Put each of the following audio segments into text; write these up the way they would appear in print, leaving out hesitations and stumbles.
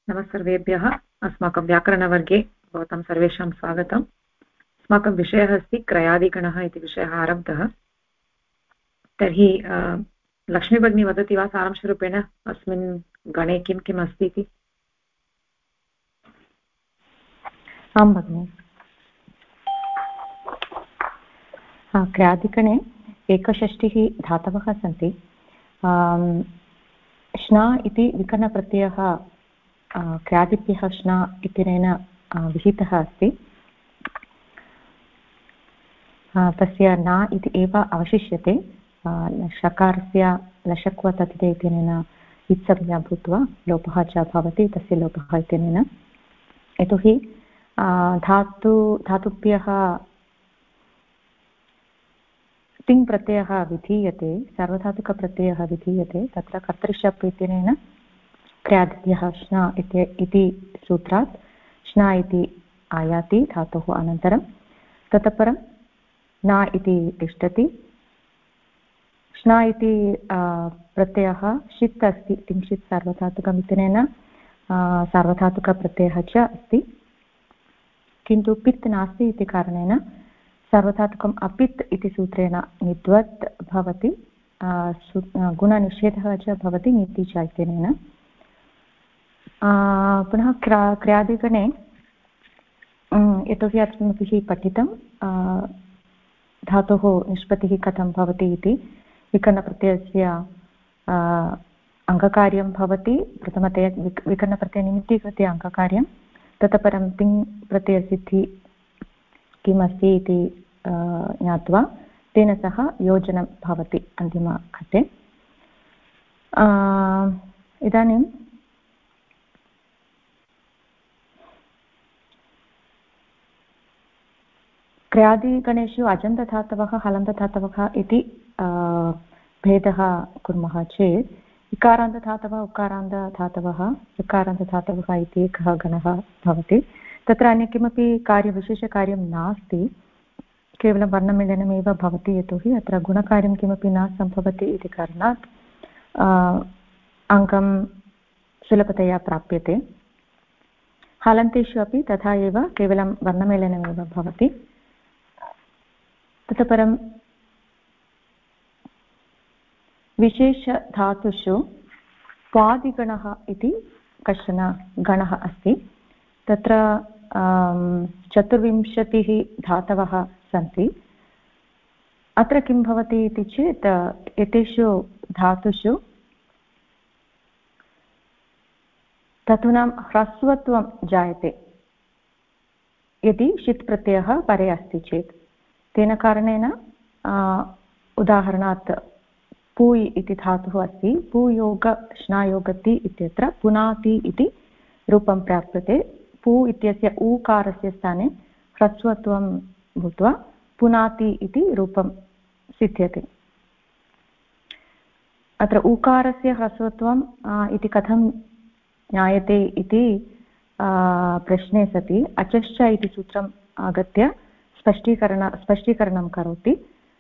नमस्सर्वेभ्यः। अस्माकं व्याकरणवर्गे भवतां सर्वेषां स्वागतम्। अस्माकं विषयः अस्ति क्रयादिगणः इति विषयः आरब्धः। तर्हि लक्ष्मीभगिनी वदति वा सारांशरूपेण अस्मिन् गणे किं किम् अस्ति इति? आं भगिनि। क्रयादिगणे 61 धातवः सन्ति। श्ना इति विकरणप्रत्ययः क्रयादिभ्यः श्ना इत्यनेन विहितः अस्ति। तस्य न इति एव अवशिष्यते। षकारस्य लशक्व तथिते इत्यनेन इत्संज्ञा भूत्वा लोपः च भवति, तस्य लोपः इत्यनेन। यतोहि धातुभ्यः तिङ् प्रत्ययः विधीयते, सार्वधातुकप्रत्ययः विधीयते, तत्र कर्तृशप् इत्यनेन क्रयादिभ्यः श्ना इति सूत्रात् श्ना इति आयाति धातोः अनन्तरं। ततः परं न इति तिष्ठति। श्ना इति प्रत्ययः षित् अस्ति, तिंशित् सार्वधातुकम् इत्यनेन सार्वधातुकप्रत्ययः च अस्ति, किन्तु पित् नास्ति इति कारणेन सार्वधातुकम् अपित् इति सूत्रेण निद्वत् भवति, गुणनिषेधः च भवति नीति च इत्यनेन। पुनः क्रयादिगणे यतोहि अस्माभिः पठितं धातोः निष्पत्तिः कथं भवति इति। विकरणप्रत्ययस्य अङ्गकार्यं भवति, प्रथमतया विकरणप्रत्ययनिमित्तीकृत्य अङ्गकार्यं, ततः परं तिङ् प्रत्ययसिद्धिः किमस्ति इति ज्ञात्वा तेन सह योजनं भवति अन्तिमघट्टे। इदानीं क्रयादिगणेषु अजन्तधातवः हलन्तधातवः इति भेदः कुर्मः चेत् इकारान्तधातवः उकारान्तधातवः ऋकारान्तधातवः इति एकः गणः भवति। तत्र अन्य किमपि विशेषकार्यं नास्ति, केवलं वर्णमेलनमेव भवति, यतोहि अत्र गुणकार्यं किमपि न सम्भवति इति कारणात् अङ्कं सुलभतया प्राप्यते। हलन्तेषु अपि तथा एव, केवलं वर्णमेलनमेव भवति। ततः परं विशेषधातुषु स्वादिगणः इति कश्चन गणः अस्ति। तत्र 24 धातवः सन्ति। अत्र किं भवति इति चेत् एतेषु धातुषु धातूनां ह्रस्वत्वं जायते यदि षित् प्रत्ययः परे अस्ति चेत्। तेन कारणेन उदाहरणात् पूय् इति धातुः अस्ति, पूयोग श्नायोगति इत्यत्र पुनाति इति रूपं प्राप्यते। पू इत्यस्य ऊकारस्य स्थाने ह्रस्वत्वं भूत्वा पुनाति इति रूपं सिद्ध्यते। अत्र ऊकारस्य ह्रस्वत्वम् इति कथं ज्ञायते इति प्रश्ने सति अचश्च इति सूत्रम् आगत्य स्पष्टीकरणं करोति,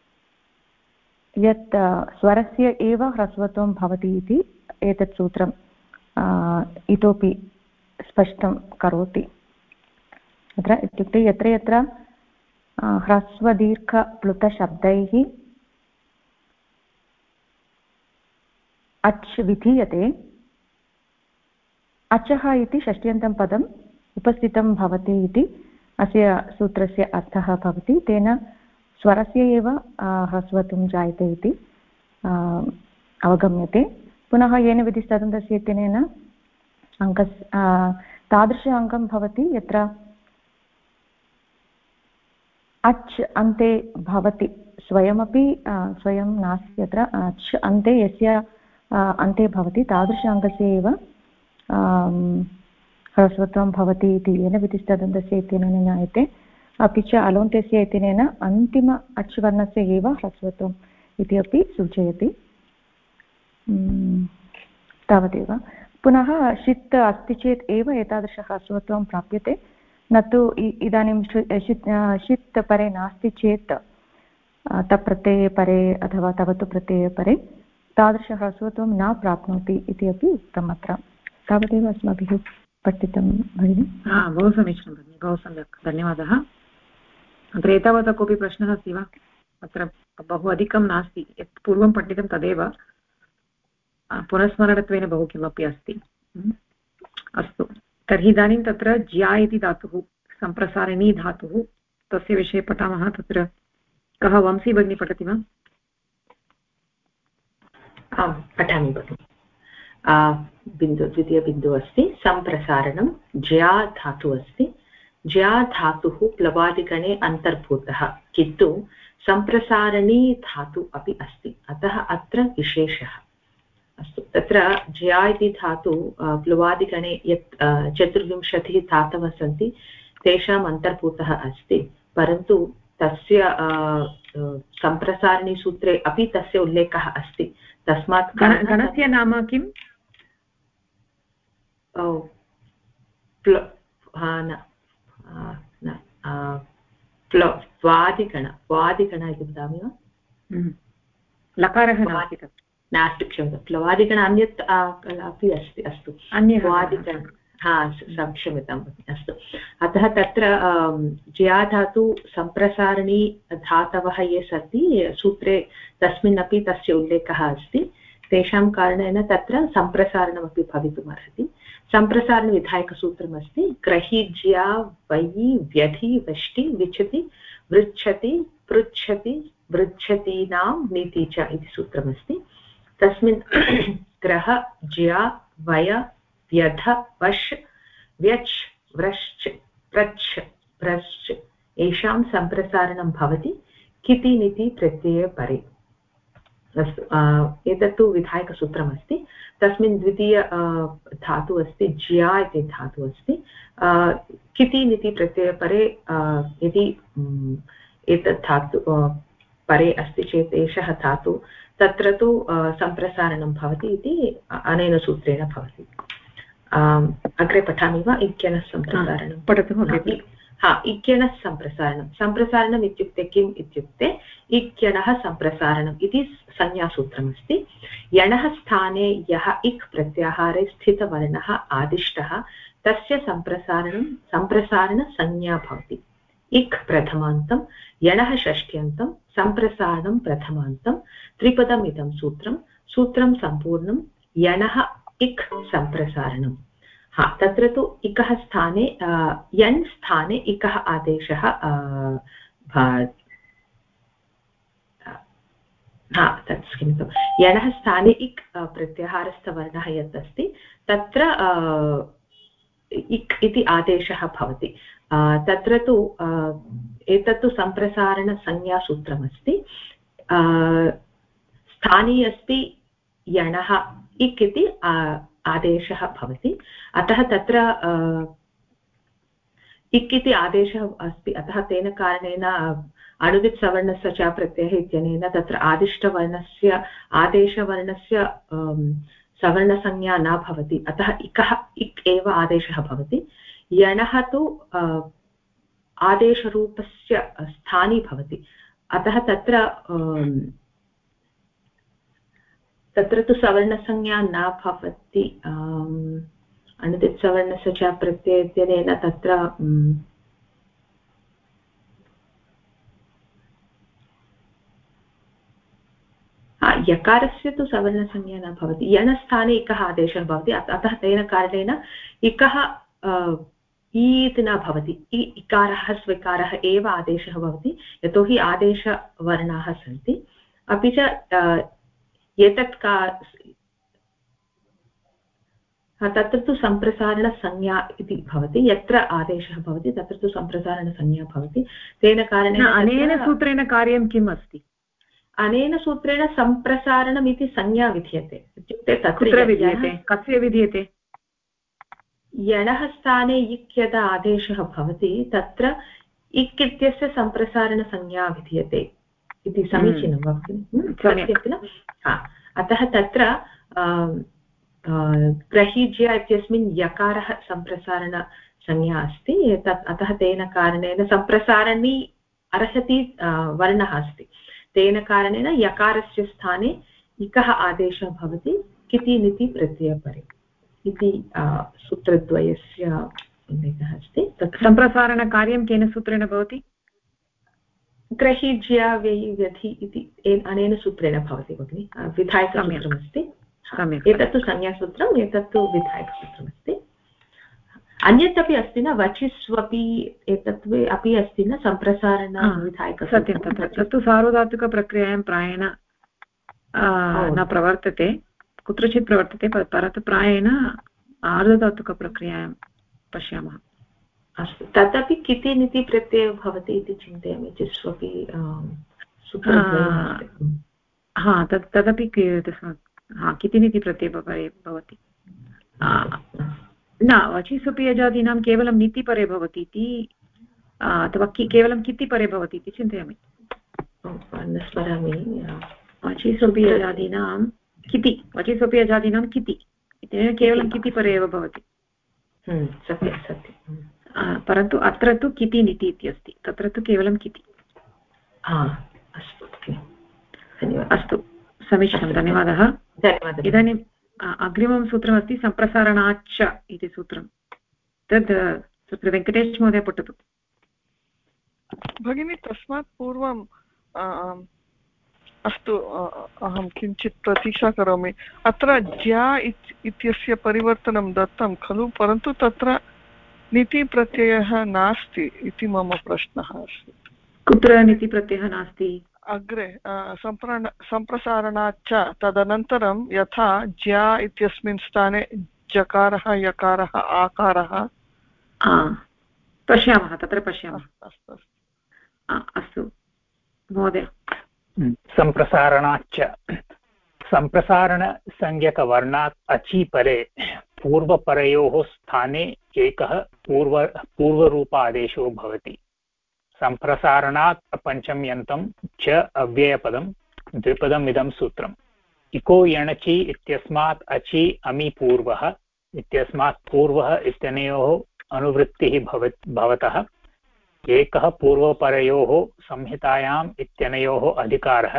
यत् स्वरस्य एव ह्रस्वत्वं भवति इति एतत् सूत्रम् इतोपि स्पष्टं करोति। अत्र इत्युक्ते यत्र यत्र ह्रस्वदीर्घप्लुतशब्दैः अच् विधीयते, अचः इति षष्ट्यन्तं पदम् उपस्थितं भवति इति अस्य सूत्रस्य अर्थः भवति। तेन स्वरस्य एव ह्रस्वत्वं जायते इति अवगम्यते। पुनः येन विधिस्तदन्तस्य इत्यनेन तादृश अङ्गं भवति यत्र अच् अन्ते भवति, स्वयमपि स्वयं नास्ति, यत्र अच् अन्ते यस्य अन्ते भवति तादृश अङ्गस्य एव ह्रस्वत्वं भवति इति येन विधिस्तदन्तस्य इत्यनेन ज्ञायते। अपि च अलोन्त्यस्य इत्यनेन अन्तिम अच् वर्णस्य एव ह्रस्वत्वम् इति अपि सूचयति। तावदेव। पुनः षित् अस्ति चेत् एव एतादृशः ह्रस्वत्वं प्राप्यते, न तु इदानीं षित् परे नास्ति चेत् तप्रत्यये परे अथवा तवतु प्रत्यये परे तादृशः ह्रस्वत्वं न प्राप्नोति इति अपि उक्तम् अत्र। तावदेव अस्माभिः पठितं भगिनि? बहु समीचीनं भगिनि, बहु सम्यक्, धन्यवादः। अत्र एतावता कोऽपि प्रश्नः अस्ति वा? अत्र बहु अधिकं नास्ति, यत् पूर्वं पठितं तदेव, पुनस्मरणत्वेन बहु किमपि अस्ति। अस्तु, तर्हि इदानीं तत्र ज्या इति धातुः, सम्प्रसारिणी धातुः, तस्य विषये पठामः। तत्र कः, वंशी भगिनी पठति वा? आं पठामि भगिनि। द्वितीयबिन्दुः अस्ति सम्प्रसारणं, ज्या धातुः अस्ति। ज्या धातुः प्लवादिगणे अन्तर्भूतः, किन्तु सम्प्रसारणी धातु अपि अस्ति, अतः अत्र विशेषः। अस्तु, तत्र ज्या इति धातु प्लवादिगणे यत् 24 धातवः सन्ति तेषाम् अन्तर्भूतः अस्ति, परन्तु तस्य सम्प्रसारणीसूत्रे अपि तस्य उल्लेखः अस्ति। तस्मात् गणस्य नाम किम्? वादिगण इति वदामि वा? लकारः नास्ति, क्षम्यतां, प्लवादिगण अन्यत् अपि अस्ति। अस्तु, वादिगण, क्षम्यताम्, अस्तु। अतः तत्र ज्या धातु सम्प्रसारिणी धातवः ये सन्ति सूत्रे, तस्मिन्नपि तस्य उल्लेखः अस्ति। तेषां कारणेन तत्र सम्प्रसारणमपि भवितुमर्हति। सम्प्रसारणविधायकसूत्रमस्ति ग्रहीज्या वयि व्यधि वष्टि विचति वृच्छति पृच्छति वृच्छतीनां नीति च इति सूत्रमस्ति। तस्मिन् ग्रह ज्या वय व्यध वश् व्यच् व्रश्च प्रच्छ भ्रश्च येषां सम्प्रसारणं भवति किति निति प्रत्यये परे। अस्तु, एतत्तु विधायकसूत्रमस्ति। तस्मिन् द्वितीय धातुः अस्ति ज्या इति धातुः अस्ति। किति निति प्रत्ययपरे यदि एतत् धातु परे अस्ति चेत् एषः धातु तत्र तु सम्प्रसारणं भवति इति अनेन सूत्रेण भवति। अग्रे पठामि वा? इक्यनः सम्प्रसारणं पठतु। इक्यणः सम्प्रसारणं। सम्प्रसारणम् इत्युक्ते किम् इत्युक्ते इक्यणः सम्प्रसारणम् इति संज्ञासूत्रमस्ति। यणः स्थाने यः इक् प्रत्याहारे स्थितवर्णः आदिष्टः तस्य सम्प्रसारणसंज्ञा भवति। इक् प्रथमान्तं, यणः षष्ठ्यन्तं, सम्प्रसारणं प्रथमान्तं, त्रिपदम् इदं सूत्रं सम्पूर्णं, यणः इक् सम्प्रसारणम्। तत्र तु इकः स्थाने यण् स्थाने इकः आदेशः यणः स्थाने इक् प्रत्याहारस्थवर्णः यत् अस्ति तत्र इक् इति आदेशः भवति। तत्र तु एतत्तु सम्प्रसारणसंज्ञासूत्रमस्ति। स्थाने अस्ति यणः इक् इति आदेशः भवति, अतः तत्र इक् इति आदेशः अस्ति। अतः तेन कारणेन अणुदित्सवर्णस्य च प्रत्ययः इत्यनेन तत्र आदिष्टवर्णस्य आदेशवर्णस्य सवर्णसंज्ञा न भवति, अतः इक् एव आदेशः भवति। यणः तु आदेशरूपस्य स्थानी भवति, अतः तत्र तु सवर्णसंज्ञा न भवति। अणुदित्सवर्णस्य च प्रत्ययेन तत्र यकारस्य तु सवर्णसंज्ञा न भवति। यणस्थाने इकः आदेशः भवति, अतः तेन कारणेन इकः ईत् न भवति। इकारः स्विकारः एव आदेशः भवति, यतोहि आदेशवर्णाः सन्ति। अपि च एतत् तत्र तु सम्प्रसारणसंज्ञा इति भवति। यत्र आदेशः भवति तत्र तु सम्प्रसारणसंज्ञा भवति। तेन कारणेन अनेन सूत्रेण कार्यं किम् अस्ति? अनेन सूत्रेण सम्प्रसारणम् इति संज्ञा विधीयते। इत्युक्ते तत्र विधीयते, कस्य विधीयते? यणः स्थाने इक् यदा आदेशः भवति तत्र इक् इत्यस्य सम्प्रसारणसंज्ञा विधीयते इति समीचीनं वा भगिनि? अतः तत्र ग्रहीज्य इत्यस्मिन् यकारः सम्प्रसारणसंज्ञा अस्ति। अतः तेन कारणेन सम्प्रसारणी अर्हति वर्णः अस्ति, तेन कारणेन यकारस्य स्थाने इकः आदेशः भवति किति निति प्रत्ययपरे। इति सूत्रद्वयस्य उल्लेखः अस्ति। तत् सम्प्रसारणकार्यं केन सूत्रेण भवति? ग्रहीज्या व्यधि इति अनेन सूत्रेण भवति भगिनि। विधायकसूत्रमस्ति। एतत्तु संज्ञासूत्रम्, एतत्तु विधायकसूत्रमस्ति। अन्यत् अपि अस्ति न, वचिस्वपि एतत् अपि अस्ति न, सम्प्रसारण विधायक। सत्यं, तत्तु सार्वधातुकप्रक्रियायां प्रायेण न प्रवर्तते, कुत्रचित् प्रवर्तते, परन्तु प्रायेण आर्धधातुकप्रक्रियायां पश्यामः। अस्तु, तदपि किति निति प्रत्ययः भवति इति चिन्तयामि। चिस्वपि तदपि किति निति प्रत्ययः भवति। न, वचिस्वपि यजादीनां केवलं नीतिपरे भवति इति, अथवा केवलं कितिपरे भवति इति चिन्तयामि। वचिस्वपि यजादीनां किति, वचिस्वपि यजादीनां किति इत्यनेन केवलं कितिपरे एव भवति। सत्यं सत्यं। परन्तु अत्र तु किति नीति इत्यस्ति, तत्र तु केवलं किति। अस्तु, समीचीनं, धन्यवादः। इदानीम् अग्रिमं सूत्रमस्ति सम्प्रसारणाच्च इति सूत्रं। तद् वेङ्कटेश महोदय पठतु भगिनी। तस्मात् पूर्वं अस्तु, अहं किञ्चित् प्रतीक्षा करोमि। अत्र ज्या इत्यस्य परिवर्तनं दत्तं खलु, परन्तु तत्र नीतिप्रत्ययः नास्ति इति मम प्रश्नः अस्ति। कुत्र नीतिप्रत्ययः नास्ति? अग्रे सम्प्रसारणाच्च तदनन्तरं यथा ज्या इत्यस्मिन् स्थाने जकारः यकारः आकारः पश्यामः, तत्र पश्यामः। अस्तु अस्तु महोदय। सम्प्रसारणाच्च सम्प्रसारणसंज्ञकवर्णात् अचि परे पूर्वपरयोः स्थाने एकः पूर्वरूपादेशो भवति। सम्प्रसारणात् पञ्चम्यन्तं च अव्ययपदं द्विपदम् इदं सूत्रम्। इको यणचि इत्यस्मात् अचि अमि पूर्वः इत्यस्मात् पूर्वः इत्यनयोः अनुवृत्तिः भवतः एकः पूर्वपरयोः संहितायाम् इत्यनयोः अधिकारः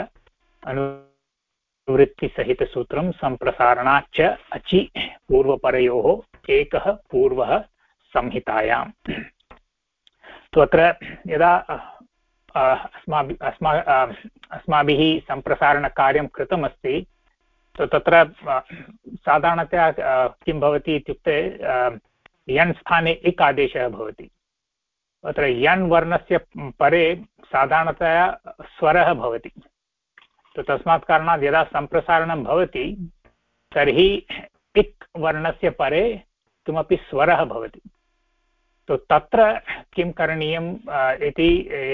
अनुवृत्तिसहितसूत्रं सम्प्रसारणाच्च अचि पूर्वपरयोः एकः पूर्वः संहितायाम्। तो अत्र यदा अस्माभिः सम्प्रसारणकार्यं कृतमस्ति, तो तत्र साधारणतया किं भवति इत्युक्ते यन् स्थाने इक् आदेशः भवति। अत्र यन् वर्णस्य परे साधारणतया स्वरः भवति। तो तस्मात् कारणात् यदा सम्प्रसारणं भवति तर्हि इक् वर्णस्य परे किमपि स्वरः भवति। तो तत्र किं करणीयम् इति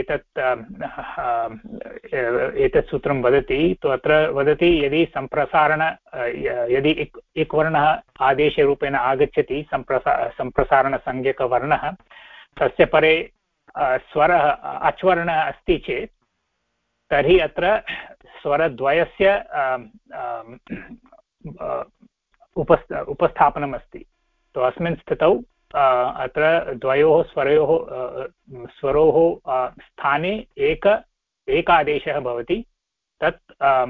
एतत् सूत्रं वदति। तो अत्र वदति यदि यदि इक् वर्णः आदेशरूपेण आगच्छति, सम्प्रसारणसंज्ञकवर्णः, तस्य परे स्वरः अच्वर्णः अस्ति चेत् तर्हि अत्र स्वरद्वयस्य उपस्थापनम् अस्ति। तो अस्मिन् स्थितौ अत्र द्वयोः स्वरोः स्थाने एकादेशः भवति। तत्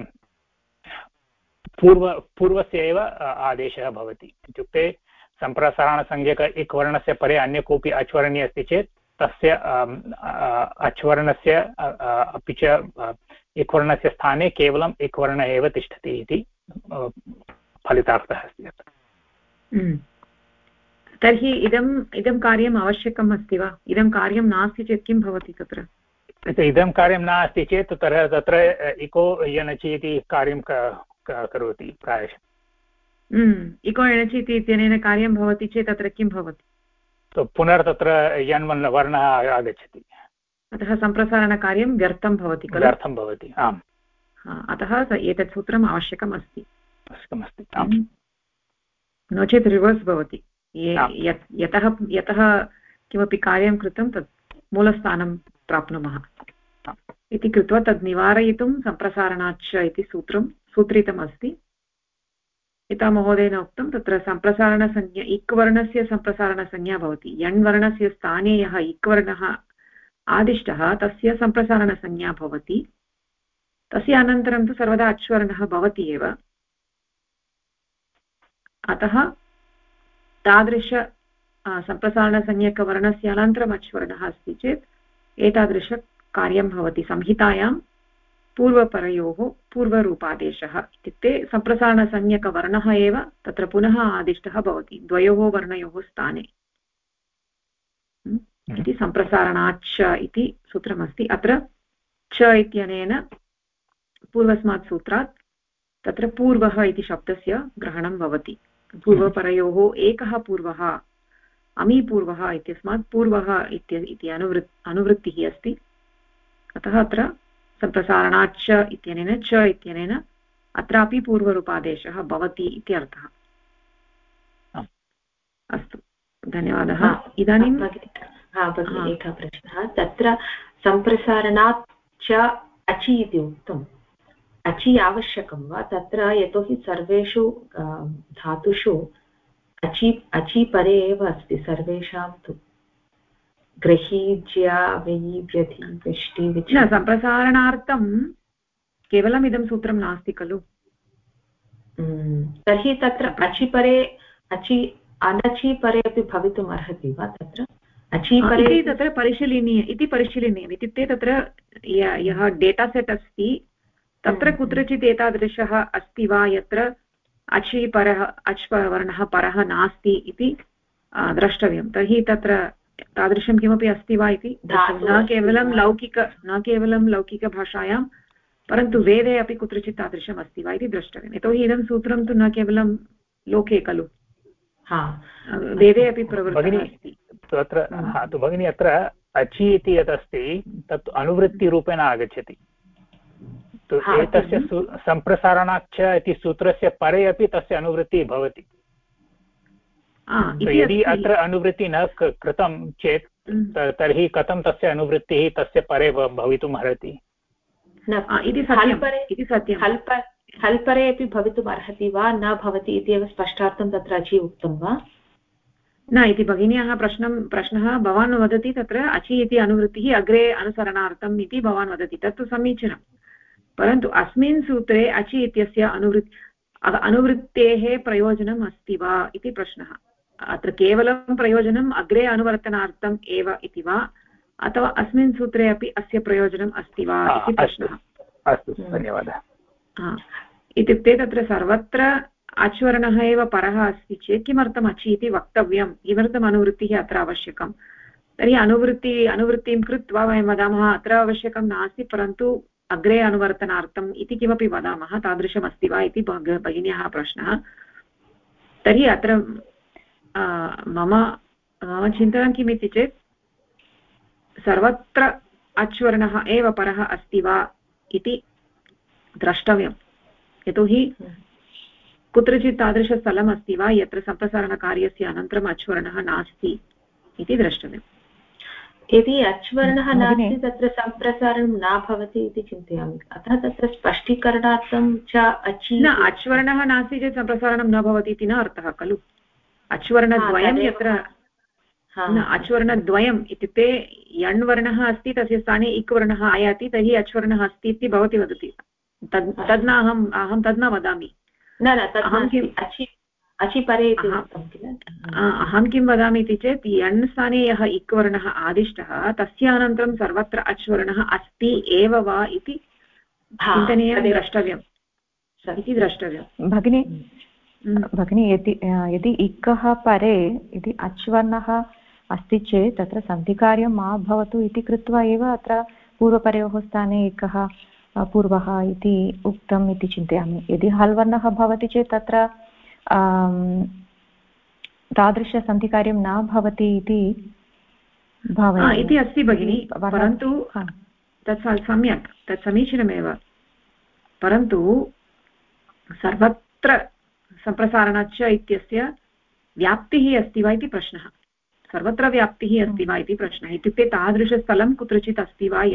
पूर्वस्य एव आदेशः भवति। इत्युक्ते सम्प्रसारणसंज्ञक इक् वर्णस्य परे अन्य कोऽपि अच्वर्णी अस्ति चेत् तस्य अच्वर्णस्य अपि च इक् वर्णस्य स्थाने केवलम् इक् वर्णः एव तिष्ठति इति फलितार्थः अस्ति। तर्हि इदं कार्यम् आवश्यकम् अस्ति वा? इदं कार्यं नास्ति चेत् किं भवति तत्र? इदं कार्यं नास्ति चेत् तत्र इको यणचि इति कार्यं करोति प्रायशः। इको यणचि इत्यनेन कार्यं भवति चेत् तत्र किं भवति? तो पुनर्तत्र यन् वर्णः आगच्छति। अतः सम्प्रसारणकार्यं व्यर्थं भवति खलु? व्यर्थं भवति, आम्। अतः एतत् सूत्रम् आवश्यकम् अस्ति। आम्। नो चेत् रिवर्स् भवति। यतः किमपि कार्यं कृतं तत् मूलस्थानं प्राप्नुमः इति कृत्वा तद् निवारयितुं सम्प्रसारणाच्च इति सूत्रं सूत्रितमस्ति। यथा महोदयेन उक्तं, तत्र सम्प्रसारणसंज्ञा इक् वर्णस्य सम्प्रसारणसंज्ञा भवति। यण् वर्णस्य स्थाने यः इक् वर्णः आदिष्टः तस्य सम्प्रसारणसंज्ञा भवति। तस्य अनन्तरं तु सर्वदा अच्वर्णः भवति एव। अतः तादृश सम्प्रसारणसंज्ञकवर्णस्य अनन्तरम् अच्वर्णः अस्ति चेत् एतादृशकार्यं भवति संहितायां पूर्वपरयोः पूर्वरूपादेशः इत्युक्ते सम्प्रसारणसंज्ञकवर्णः एव तत्र पुनः आदिष्टः भवति द्वयोः वर्णयोः स्थाने इति सम्प्रसारणाच्च इति सूत्रमस्ति। अत्र च इत्यनेन पूर्वस्मात् सूत्रात् तत्र पूर्वः इति शब्दस्य ग्रहणं भवति। पूर्वपरयोः एकः पूर्वः अमीपूर्वः इत्यस्मात् पूर्वः इति अनुवृत्तिः अस्ति। अतः अत्र सम्प्रसारणाच्च इत्यनेन च इत्यनेन अत्रापि पूर्वरूपादेशः भवति इति अर्थः। अस्तु, धन्यवादः। इदानीं एकः प्रश्नः, तत्र सम्प्रसारणात् च अचि इति उक्तम्, अचि आवश्यकं वा तत्र? यतोहि सर्वेषु धातुषु अचि परे एव अस्ति सर्वेषां तु, ग्रही ज्या व्ययि व्यधि व्यष्टि विच। सम्प्रसारणार्थं केवलम् इदं सूत्रं नास्ति खलु। तर्हि तत्र अचि परे अनचि परे अपि भवितुम् अर्हति वा? तत्र अचि परे तत्र परिशीलनीयम् इत्युक्ते तत्र यः डेटा सेट् अस्ति तत्र कुत्रचित् एतादृशः अस्ति वा यत्र अचि परः अच् वर्णः परः नास्ति इति द्रष्टव्यं। तर्हि तत्र तादृशं किमपि अस्ति वा इति न केवलं लौकिकभाषायां परन्तु वेदे अपि कुत्रचित् तादृशम् अस्ति वा इति द्रष्टव्यम्। यतोहि इदं सूत्रं तु न केवलं लोके खलु, वेदे अपि प्रवृत्तः अस्ति। तु भगिनी अत्र अचि इति यत् अस्ति तत् अनुवृत्तिरूपेण आगच्छति। एतस्य सम्प्रसारणाच्च इति सूत्रस्य परे अपि तस्य अनुवृत्तिः भवति। यदि अत्र अनुवृत्तिः न कृतं चेत् तर्हि कथं तस्य अनुवृत्तिः तस्य परे भवितुम् अर्हति? हल् परे अपि भवितुम् अर्हति वा न भवति इत्येव स्पष्टार्थं तत्र अचि उक्तं वा? न इति भगिन्याः प्रश्नः भवान् वदति तत्र अचि इति अनुवृत्तिः अग्रे अनुसरणार्थम् इति भवान् वदति, तत्तु समीचीनं। परन्तु अस्मिन् सूत्रे अचि इत्यस्य अनुवृत्तेः प्रयोजनम् अस्ति वा इति प्रश्नः। अत्र केवलं प्रयोजनम् अग्रे अनुवर्तनार्थम् एव इति वा अथवा अस्मिन् सूत्रे अपि अस्य प्रयोजनम् अस्ति वा इति प्रश्नः। अस्तु, धन्यवादः। इत्युक्ते तत्र सर्वत्र अच्वर्णः एव परः अस्ति चेत् किमर्थम् अचि इति वक्तव्यं, किमर्थम् अनुवृत्तिः अत्र आवश्यकं? तर्हि अनुवृत्तिं कृत्वा वयं वदामः अत्र आवश्यकं नास्ति परन्तु अग्रे अनुवर्तनार्थम् इति किमपि वदामः, तादृशम् अस्ति वा इति भगिन्याः प्रश्नः। तर्हि अत्र मम चिन्तनं किमिति चेत् सर्वत्र अच्वर्णः एव परः अस्ति वा इति द्रष्टव्यं। यतोहि कुत्रचित् तादृशस्थलम् अस्ति वा यत्र सम्प्रसारणकार्यस्य अनन्तरम् अच्वर्णः नास्ति इति द्रष्टव्यम्। यदि अच्वर्णः नास्ति तत्र सम्प्रसारणं न भवति इति चिन्तयामि, अतः तत्र स्पष्टीकरणार्थं च अचि न, अच्वर्णः नास्ति चेत् सम्प्रसारणं न भवति इति न अर्थः खलु। अच्वर्णद्वयं यत्र अच्वर्णद्वयम् इत्युक्ते यण् वर्णः अस्ति तस्य स्थाने इक् वर्णः आयाति तर्हि अच्वर्णः अस्ति इति भवती वदति, तद् न अहं तद् न वदामि। अहं किं वदामि इति चेत् यण् स्थाने यः इक् वर्णः आदिष्टः तस्य अनन्तरं सर्वत्र अच्वर्णः अस्ति एव वा इति चिन्तनीयं, द्रष्टव्यं भगिनी। यदि इकः परे यदि अच्वर्णः अस्ति चेत् तत्र सन्धिकार्यं मा भवतु इति कृत्वा एव अत्र पूर्वपरयोः स्थाने एकः पूर्वः इति उक्तम् इति चिन्तयामि। यदि हल् वर्णः भवति चेत् तत्र तादृशसन्धिकार्यं न भवति इति भावयामि इति अस्ति भगिनि। परन्तु तत् सम्यक्, तत् समीचीनमेव, परन्तु सर्वत्र सम्प्रसारणच्च इत्यस्य व्याप्तिः अस्ति वा इति प्रश्नः। सर्वत्र व्याप्तिः अस्ति वा इति प्रश्नः, इत्युक्ते तादृशस्थलं कुत्रचित् अस्ति वा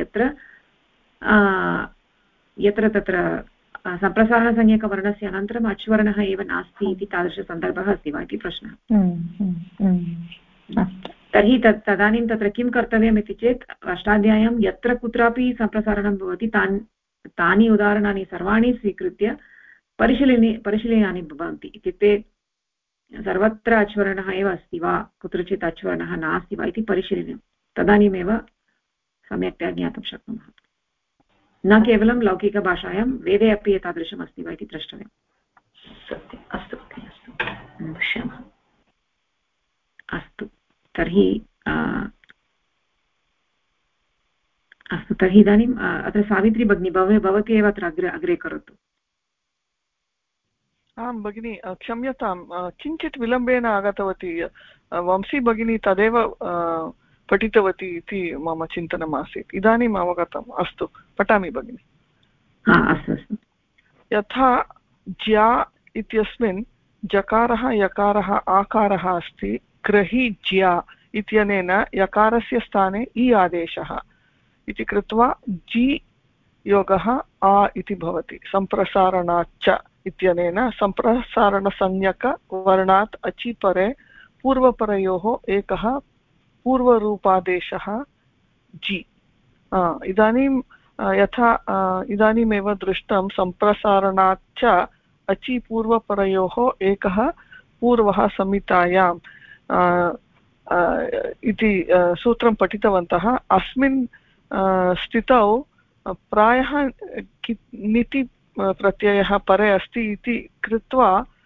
यत्र तत्र सम्प्रसारणसंज्ञकवर्णस्य अनन्तरम् अच्वर्णः एव नास्ति इति तादृशसन्दर्भः अस्ति वा इति प्रश्नः। तर्हि तदानीं तत्र किं कर्तव्यम् इति चेत् अष्टाध्याय्यां यत्र कुत्रापि सम्प्रसारणं भवति तानि उदाहरणानि सर्वाणि स्वीकृत्य परिशीलनानि भवन्ति। इत्युक्ते सर्वत्र अच्वर्णः एव अस्ति वा कुत्रचित् अच्वर्णः नास्ति वा इति परिशीलनीयं तदानीमेव सम्यक्तया ज्ञातुं शक्नुमः न केवलं लौकिकभाषायां वेदे अपि एतादृशम् अस्ति वा इति द्रष्टव्यम् सत्यम् अस्तु क्षमः अस्तु तर्हि अस्तु तर्हि इदानीम् अत्र सावित्री भगिनी भवती एव अत्र अग्रे करोतु आं भगिनि क्षम्यतां किञ्चित् विलम्बेन आगतवती वंशी भगिनी तदेव पठितवती इति मम चिन्तनम् आसीत् इदानीम् अवगतम् अस्तु पठामि भगिनि अस्तु अस्तु यथा ज्या इत्यस्मिन् जकारः यकारः आकारः अस्ति ग्रही ज्या इत्यनेन यकारस्य स्थाने इ आदेशः इति कृत्वा जि योगः आ इति भवति सम्प्रसारणाच्च इत्यनेन सम्प्रसारणसंज्ञकवर्णात् अचि परे पूर्वपरयोः एकः पूर्वरूपादेशः जि इदानीं यथा इदानीमेव दृष्टं सम्प्रसारणाच्च अचि पूर्वपरयोः एकः पूर्वः संहितायां इति सूत्रं पठितवन्तः अस्मिन् स्थितौ प्रायः निति प्रत्ययः परे अस्ति इति कृत्वा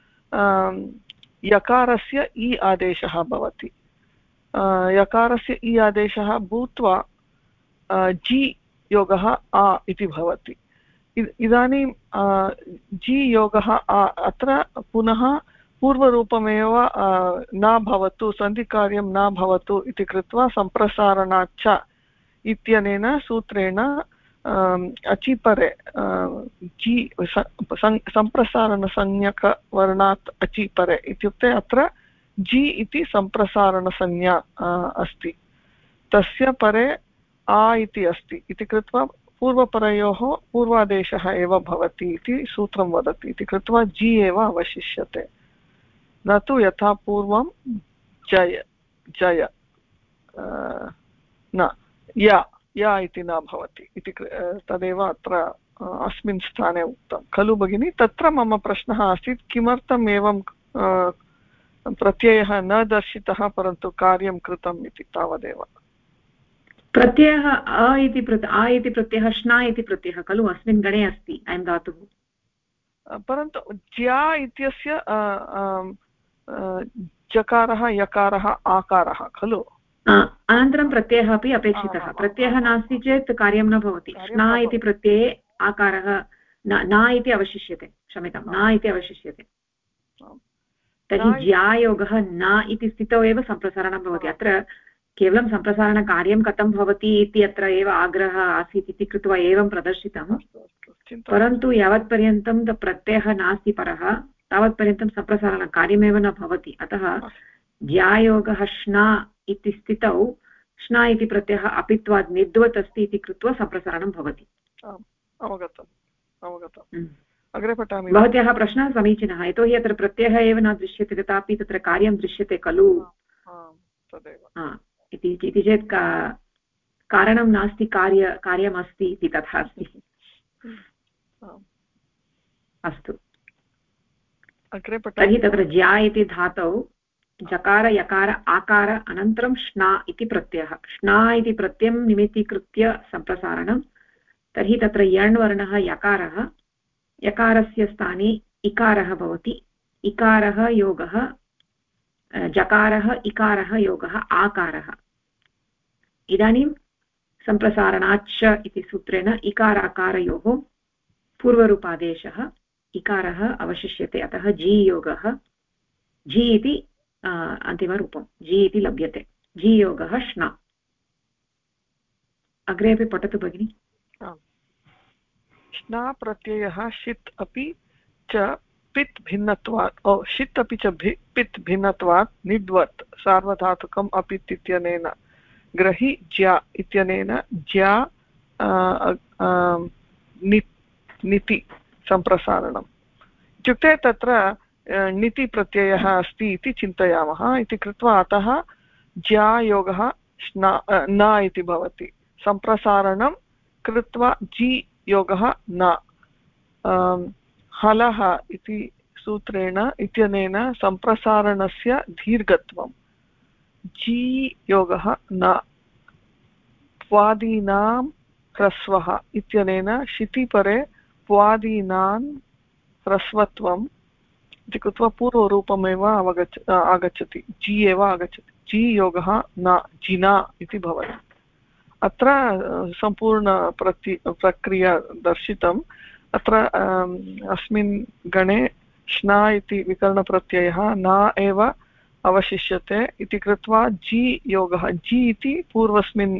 यकारस्य इ आदेशः भवति यकारस्य इ आदेशः भूत्वा जि योगः आ इति भवति इदानीं जि योगः आ अत्र पुनः पूर्वरूपमेव न भवतु सन्धिकार्यं न भवतु इति कृत्वा सम्प्रसारणाच्च इत्यनेन सूत्रेण अचिपरे जि सम्प्रसारणसंज्ञकवर्णात् अचिपरे इत्युक्ते अत्र जि इति सम्प्रसारणसंज्ञा अस्ति तस्य परे आ इति अस्ति इति कृत्वा पूर्वपरयोः पूर्वादेशः एव भवति इति सूत्रं वदति इति कृत्वा जि एव अवशिष्यते न तु यथा पूर्वं जय जय न या इति न भवति इति तदेव अत्र अस्मिन् स्थाने उक्तं खलु भगिनि तत्र मम प्रश्नः आसीत् किमर्थम् एवं प्रत्ययः न दर्शितः परन्तु कार्यं कृतम् इति तावदेव प्रत्ययः आ इति प्रत्ययः श्ना इति प्रत्ययः खलु अस्मिन् गणे अस्ति अयं धातुः परन्तु ज्या इत्यस्य जकारः यकारः आकारः खलु अनन्तरं प्रत्ययः अपि अपेक्षितः प्रत्ययः नास्ति चेत् कार्यं न भवति श्ना इति प्रत्यये आकारः न इति अवशिष्यते क्षम्यतां न इति अवशिष्यते तर्हि ज्यायोगः न इति स्थितौ एव सम्प्रसारणं भवति अत्र केवलं सम्प्रसारणकार्यं कथं भवति इति अत्र एव आग्रहः आसीत् इति कृत्वा एवं प्रदर्शितं परन्तु यावत्पर्यन्तं प्रत्ययः नास्ति परः तावत्पर्यन्तं सम्प्रसारणकार्यमेव न भवति अतः ज्यायोगः श्ना इति स्थितौ श्ना इति प्रत्ययः अपित्वात् निद्वत् अस्ति इति कृत्वा सम्प्रसारणं भवति अवगतम् अग्रे पठामि भवत्याः प्रश्नः समीचीनः यतोहि अत्र प्रत्ययः एव न दृश्यते तथापि तत्र कार्यं दृश्यते खलु इति चेत् कारणं नास्ति कार्यमस्ति इति तथा अस्ति अस्तु तर्हि तत्र ज्या इति धातौ जकार यकार आकार अनन्तरं श्ना इति प्रत्ययः श्ना इति प्रत्ययं निमित्तीकृत्य सम्प्रसारणं तर्हि तत्र यण् वर्णः यकारः यकारस्य स्थाने इकारः भवति इकारः योगः जकारः इकारः योगः आकारः इदानीं सम्प्रसारणाच्च इति सूत्रेण इकाराकारयोः पूर्वरूपादेशः इकारः अवशिष्यते अतः जी योगः जी इति अन्तिमरूपं जी इति लभ्यते जी योगः श्ना अग्रे अपि पठतु भगिनि श्ना प्रत्ययः षित् अपि च पित् भिन्नत्वात् षित् अपि च पित् भिन्नत्वात् निद्वत् सार्वधातुकम् अपित् इत्यनेन ग्रहि ज्या इत्यनेन ज्या निति सम्प्रसारणम् इत्युक्ते तत्र निति प्रत्ययः अस्ति इति चिन्तयामः इति कृत्वा अतः ज्या योगः न इति भवति सम्प्रसारणं कृत्वा जि योगः न हलः इति सूत्रेण इत्यनेन सम्प्रसारणस्य दीर्घत्वं जी योगः न प्वादीनां ह्रस्वः इत्यनेन शितिपरे प्वादीनां ह्रस्वत्वम् इति कृत्वा पूर्वरूपमेव आगच्छति जी एव आगच्छति जी योगः न जिना इति भवति। अत्र प्रक्रिया दर्शितम्। अत्र अस्मिन् गणे श्ना इति विकरणप्रत्ययः न एव अवशिष्यते इति कृत्वा जी योगः जी इति पूर्वस्मिन्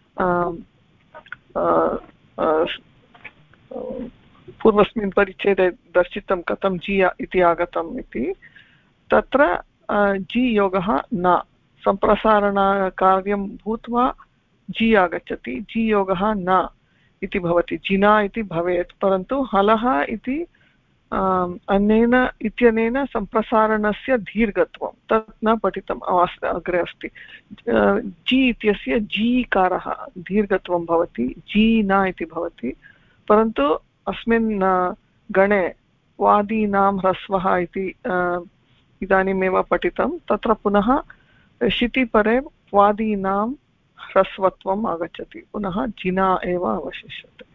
परिच्छेदे दर्शितं कथं जी इति आगतम् इति। तत्र जी योगः न सम्प्रसारणकार्यं भूत्वा जी आगच्छति जी योगः न इति भवति जिना इति भवेत् परन्तु हलः इति अनेन इत्यनेन सम्प्रसारणस्य दीर्घत्वं तत् न पठितम् अग्रे अस्ति। जी इत्यस्य जीकारः दीर्घत्वं भवति जी न इति भवति परन्तु अस्मिन् गणे वादीनां ह्रस्वः इति इदानीमेव पठितं तत्र पुनः शितिपरे वादीनां ह्रस्वत्वम् आगच्छति पुनः जिना एव अवशिष्यते।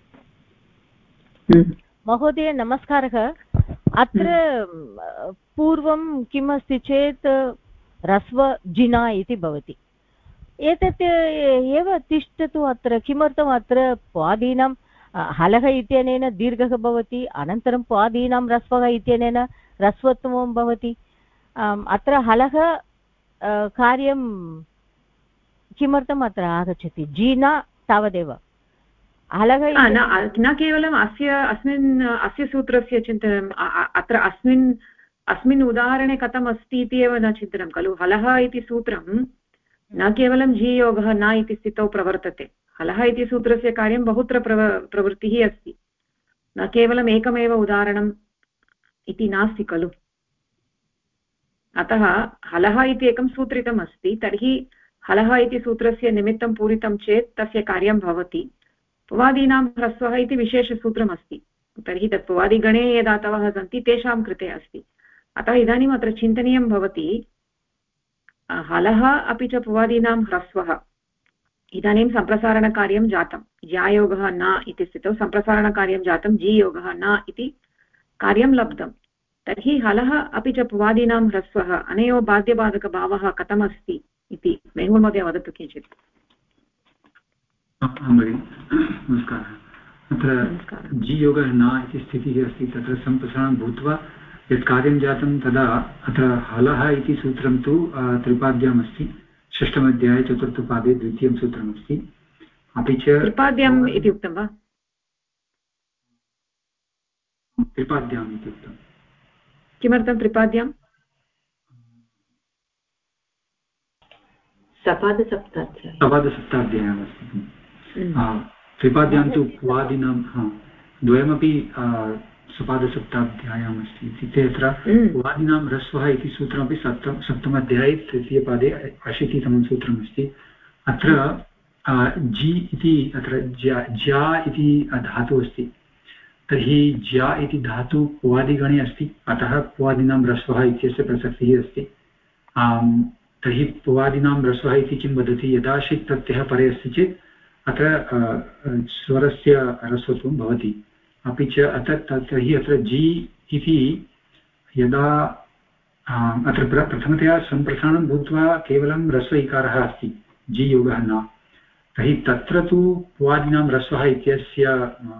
महोदय नमस्कारः। अत्र पूर्वं किम् अस्ति चेत् ह्रस्व जिना इति भवति एतत् एव तिष्ठतु अत्र किमर्थम् अत्र पादीनां हलः इत्यनेन दीर्घः भवति अनन्तरं पादीनां ह्रस्वः इत्यनेन ह्रस्वत्वं भवति अत्र हलः कार्यं किमर्थम् अत्र आगच्छति जीना तावदेव हलः न केवलम् अस्य सूत्रस्य चिन्तनम् अत्र अस्मिन् उदाहरणे कथम् अस्ति इति एव न चिन्तनं खलु। हलः इति सूत्रं न केवलं जी योगः न इति स्थितौ प्रवर्तते। हलः इति सूत्रस्य कार्यं बहुत्र प्रवृत्तिः अस्ति न केवलम् एकमेव उदाहरणम् इति नास्ति खलु। अतः हलः इति एकं सूत्रितम् अस्ति तर्हि हलः इति सूत्रस्य निमित्तं पूरितं चेत् तस्य कार्यं भवति। पुवादीनां ह्रस्वः इति विशेषसूत्रमस्ति तर्हि तत् पुवादिगणे ये धातवः सन्ति तेषां कृते अस्ति। अतः इदानीम् अत्र चिन्तनीयं भवति हलः अपि च पुवादीनां ह्रस्वः इदानीं सम्प्रसारणकार्यं जातं ज्यायोगः न इति स्थितौ सम्प्रसारणकार्यं जातं जी योगः न इति कार्यं लब्धं तर्हि हलः अपि च पुवादीनां ह्रस्वः अनयोः बाध्यबाधकभावः कथमस्ति इति वेङ्गुल् महोदय वदतु किञ्चित्। नमस्कारः। अत्र जी योगः न इति स्थितिः अस्ति तत्र सम्प्रसारणं भूत्वा यत् कार्यं जातं तदा अत्र हलः इति सूत्रं तु त्रिपाद्याम् अस्ति षष्ठमध्याये चतुर्थपादे द्वितीयं सूत्रमस्ति अपि च त्रिपाद्याम् इति उक्तं वा? त्रिपाद्याम् इति उक्तं। किमर्थं त्रिपाद्याम्? सपादसप्ताध्यायम् अस्ति त्रिपाद्यां तु पुवादीनां द्वयमपि सपादसप्ताध्यायम् अस्ति इत्युक्ते अत्र पुवादीनां ह्रस्वः इति सूत्रमपि सप्तमाध्याये तृतीयपादे 80तमं सूत्रमस्ति। अत्र जी इति अत्र ज्या इति धातुः अस्ति तर्हि ज्या इति धातु पुवादिगणे अस्ति अतः पुवादीनां ह्रस्वः इत्यस्य प्रसक्तिः अस्ति। तर्हि पुवादीनां ह्रस्वः इति किं वदति यदा षित् प्रत्ययः परे अस्ति चेत् अत्र स्वरस्य ह्रस्वत्वं भवति। अपि च तर्हि अत्र जी इति यदा अत्र प्रथमतया सम्प्रसारणं भूत्वा केवलं ह्रस्व इकारः अस्ति जी योगः न तर्हि तत्र तु पुवादीनां ह्रस्वः इत्यस्य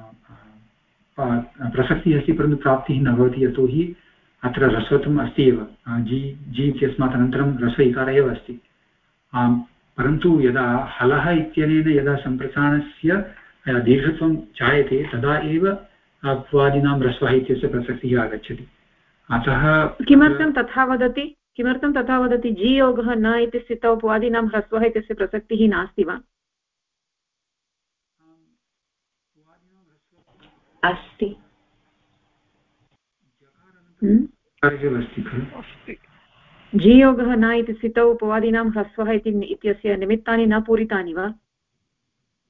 प्रसक्तिः अस्ति परन्तु प्राप्तिः न भवति यतोहि अत्र ह्रस्वत्वम् अस्ति एव जी इत्यस्मात् अनन्तरं ह्रस्व इकारः एव अस्ति। परन्तु यदा हलः इत्यनेन यदा सम्प्रसारणस्य दीर्घत्वं जायते तदा एव पुवादीनां ह्रस्वः इत्यस्य प्रसक्तिः आगच्छति। अतः किमर्थं तथा वदति जी योगः न इति स्थितौ पुवादीनां ह्रस्वः इत्यस्य प्रसक्तिः नास्ति वा? अस्ति जी योगः न इति स्थितौ पुवादीनां ह्रस्वः इत्यस्य निमित्तानि न पूरितानि वा?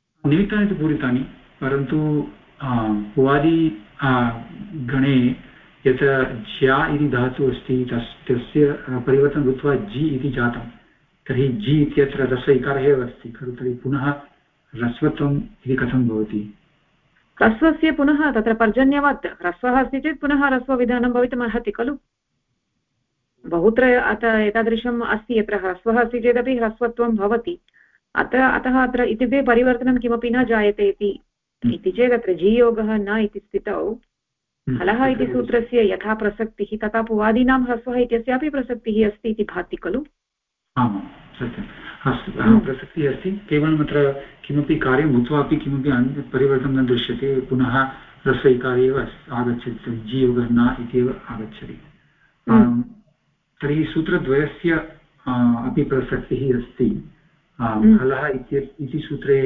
निमित्तानि तु पूरितानि परन्तु पुवादि गणे यत्र ज्या इति धातुः अस्ति तस्य परिवर्तनं कृत्वा जि इति जातं, तर्हि जि इत्यत्र रस्व इकारः एव अस्ति खलु, तर्हि पुनः ह्रस्वत्वम् इति कथं भवति? ह्रस्वस्य पुनः तत्र पर्जन्यवत् ह्रस्वः अस्ति चेत् पुनः ह्रस्वविधानं भवितुमर्हति खलु। बहुत्र एतादृशम् अस्ति, यत्र ह्रस्वः अस्ति चेदपि ह्रस्वत्वं भवति। अतः अत्र इत्युक्ते परिवर्तनं किमपि न जायते इति चेत् अत्र जीयोगः न इति स्थितौ हलः इति सूत्रस्य यथा प्रसक्तिः तथा पुवादीनां ह्रस्वः इत्यस्यापि प्रसक्तिः अस्ति इति भाति खलु। आमां सत्यम्, अस्तु, प्रसक्तिः अस्ति। केवलम् अत्र किमपि कार्यं भूत्वा अपि किमपि परिवर्तनं न दृश्यते, पुनः ह्रस्व इकारे एव आगच्छति, जीयोगः न इत्येव आगच्छति। तर्हि सूत्रद्वयस्य अपि प्रसक्तिः अस्ति। हलः इति सूत्रे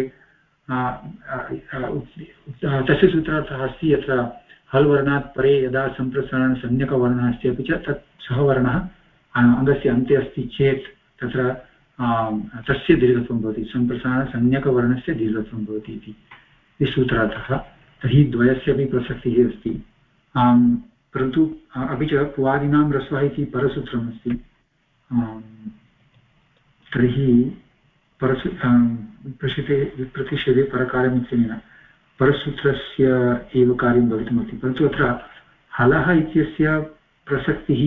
तस्य सूत्रार्थः अस्ति यत्र हल् वर्णात् परे यदा सम्प्रसारणसंज्ञकवर्णः अस्ति अपि च तत् सः वर्णः अङ्गस्य अन्ते अस्ति चेत् तत्र तस्य दीर्घत्वं भवति, सम्प्रसारणसंज्ञकवर्णस्य दीर्घत्वं भवति इति सूत्रार्थः। तर्हि द्वयस्य अपि प्रसक्तिः अस्ति। परन्तु अपि च पुवादीनां ह्रस्वः इति परसूत्रमस्ति। तर्हि प्रतिषेधे परकार्यमित्यनेन परसूत्रस्य एव कार्यं भवितुमर्हति, परन्तु अत्र हलः इत्यस्य प्रसक्तिः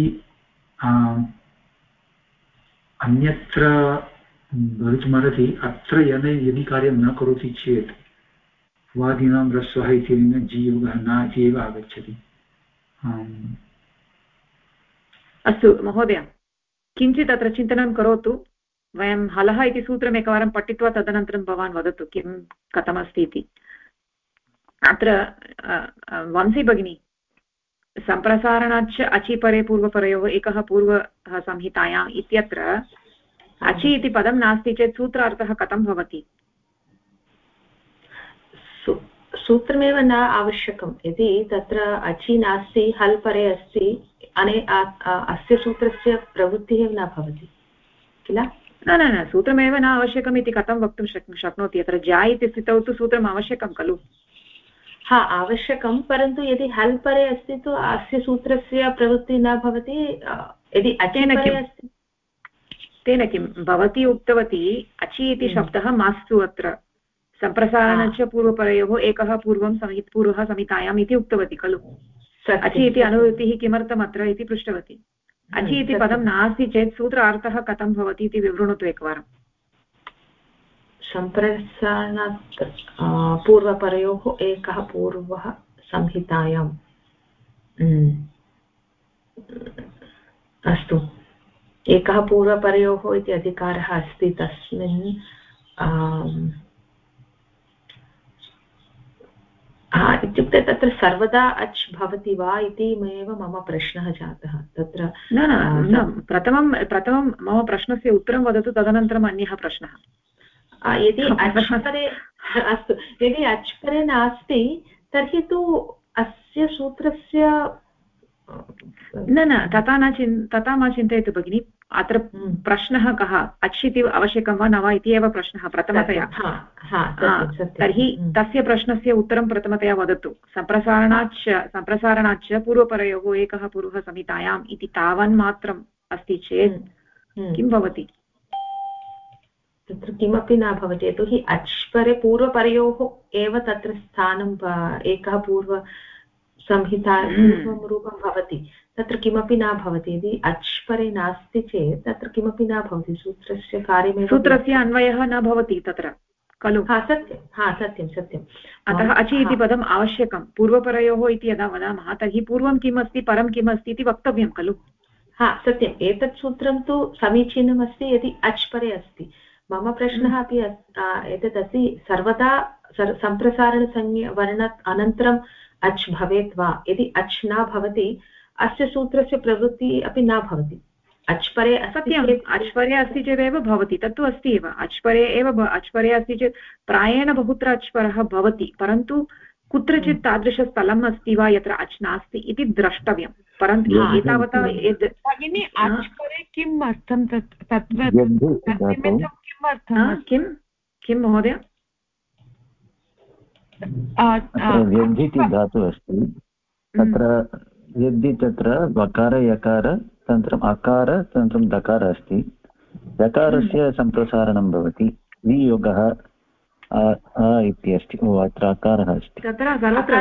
अन्यत्र भवितुमर्हति। अत्र यदि कार्यं न करोति चेत् पुवादीनां ह्रस्वः इत्यनेन जीयोगः न इति एव आगच्छति। अस्तु महोदय, किञ्चित् अत्र चिन्तनं करोतु। वयं हलः इति सूत्रम् एकवारं पठित्वा तदनन्तरं भवान् वदतु किं कथमस्ति इति। अत्र वंशी भगिनी, सम्प्रसारणाच्च अचिपरे पूर्वपरयोः एकः पूर्वः संहितायाम् इत्यत्र अचि इति पदं नास्ति चेत् सूत्रार्थः कथं भवति? सूत्रमेव न आवश्यकं। यदि तत्र अचि नास्ति, हल् परे अस्ति, अस्य सूत्रस्य प्रवृत्तिः न भवति किल? न, सूत्रमेव न आवश्यकम् इति कथं वक्तुं शक्नोति? अत्र ज्या इति स्थितौ तु सूत्रम् आवश्यकं खलु? हा, आवश्यकं, परन्तु यदि हल् परे अस्ति तु अस्य सूत्रस्य प्रवृत्तिः न भवति। यदि अचेन परे अस्ति तेन किं भवती उक्तवती अचि इति शब्दः मास्तु अत्र, सम्प्रसारणस्य पूर्वपरयोः एकः पूर्वः संहितायाम् इति उक्तवती खलु। अचि इति अनुवृत्तिः किमर्थम् अत्र इति पृष्टवती। अचि इति पदं नास्ति चेत् सूत्रार्थः कथं भवति इति विवृणोतु एकवारं। सम्प्रसारणात् पूर्वपरयोः एकः पूर्वः संहितायाम्। अस्तु, एकः पूर्वपरयोः इति अधिकारः अस्ति तस्मिन्। इत्युक्ते तत्र सर्वदा अच् भवति वा इति एव मम प्रश्नः जातः तत्र। न, प्रथमं मम प्रश्नस्य उत्तरं वदतु, तदनन्तरम् अन्यः प्रश्नः। यदि अच् परे, अस्तु, यदि अच् परे नास्ति तर्हि तु अस्य सूत्रस्य न तथा मा चिन्तयतु भगिनि। अत्र प्रश्नः कः? अच् इति आवश्यकं वा न वा इति एव प्रश्नः प्रथमतया। तर्हि तस्य प्रश्नस्य उत्तरं प्रथमतया वदतु। सम्प्रसारणाच्च पूर्वपरयोः एकः पूर्वः संहितायाम् इति तावन्मात्रम् अस्ति चेत् किं भवति? तत्र किमपि न भवति, यतोहि अच् परे पूर्वपरयोः एव तत्र स्थानं एकः पूर्वसंहिता पूर्वं रूपं भवति, तत्र किमपि न भवति। यदि अच् परे नास्ति चेत् तत्र किमपि न भवति, सूत्रस्य कार्यमेव, सूत्रस्य अन्वयः न भवति तत्र खलु। सत्यं। अतः अचि इति पदम् आवश्यकं। पूर्वपरयोः इति यदा वदामः तर्हि पूर्वं किम् अस्ति परं किम् अस्ति इति वक्तव्यं खलु। सत्यम्। एतत् सूत्रं तु समीचीनम् अस्ति यदि अच् परे अस्ति। मम प्रश्नः अपि एतदस्ति, सर्वदा सम्प्रसारणसंज्ञा वर्णात् अनन्तरम् अच् भवेत् वा? यदि अच् न भवति अस्य सूत्रस्य प्रवृत्तिः अपि न भवति। अच् परे अच् परे अस्ति चेदेव भवति, तत्तु अस्ति एव। अच् परे अस्ति चेत् प्रायेण बहुत्र अच् परः भवति, परन्तु कुत्रचित् तादृशस्थलम् अस्ति वा यत्र अच् नास्ति इति द्रष्टव्यं। परन्तु एतावता भगिनी अच् परे किम् अर्थं तत्र किं महोदय? व्यञ्जिति धातुः अस्ति, तत्र यदि तत्र वकार यकार तदनन्तरम् अकार तदनन्तरं दकार अस्ति दकारस्य सम्प्रसारणं भवति वियोगः इति अस्ति अत्र अकारः अस्ति तत्र सर्वत्र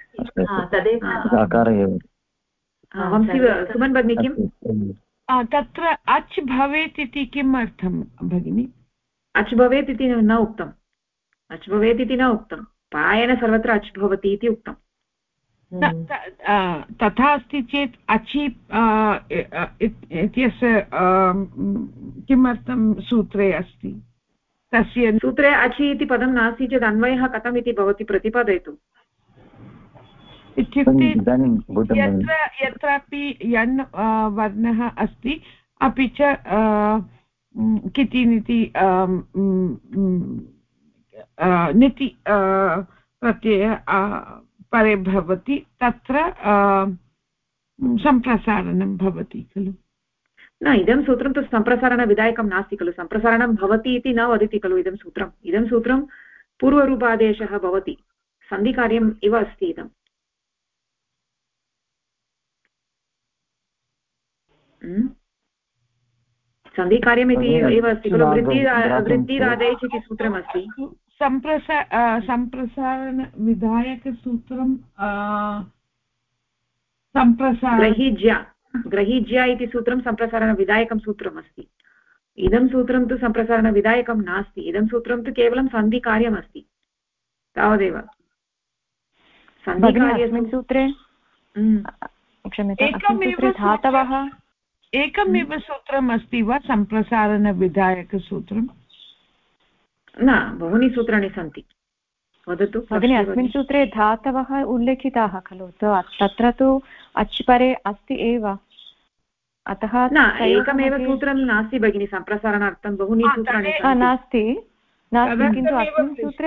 अकार एव सुमन् भगिनी किम् तत्र अच् भवेत् इति किम् अर्थं भगिनि अच् भवेत् इति न उक्तम् अच् भवेत् इति न उक्तं प्रायेण सर्वत्र अच् भवति इति उक्तम् तथा अस्ति चेत् अचि इत्यस्य किमर्थं सूत्रे अस्ति तस्य सूत्रे अचि इति पदं नास्ति चेत् अन्वयः कथम् इति भवती प्रतिपादयतु इत्युक्ते यत्रापि यन् वर्णः अस्ति अपि च किति निति निति प्रत्यय परे भवति तत्र सम्प्रसारणं भवति खलु न इदं सूत्रं तु सम्प्रसारणविधायकं नास्ति खलु सम्प्रसारणं भवति इति न वदति खलु इदं सूत्रं पूर्वरूपादेशः भवति सन्धिकार्यम् इव अस्ति इदम् सन्धिकार्यमिति एव अस्ति खलु वृद्धिरादेश इति सूत्रमस्ति सम्प्रसारणविधायकसूत्रं ग्रहीज्या इति सूत्रं सम्प्रसारणविधायकं सूत्रम् अस्ति इदं सूत्रं तु सम्प्रसारणविधायकं नास्ति इदं सूत्रं तु केवलं सन्धिकार्यमस्ति तावदेव सन्धिकार्यस्मिन् सूत्रे धातवः एकमेव सूत्रम् अस्ति वा सम्प्रसारणविधायकसूत्रं न बहूनि सूत्राणि सन्ति वदतु भगिनि अस्मिन् सूत्रे धातवः उल्लेखिताः खलु तत्र तु अच् परे अस्ति एव अतः न एकमेव सूत्रं नास्ति भगिनि सम्प्रसारणार्थं बहूनि सूत्राणि नास्ति किन्तु अस्मिन् सूत्रे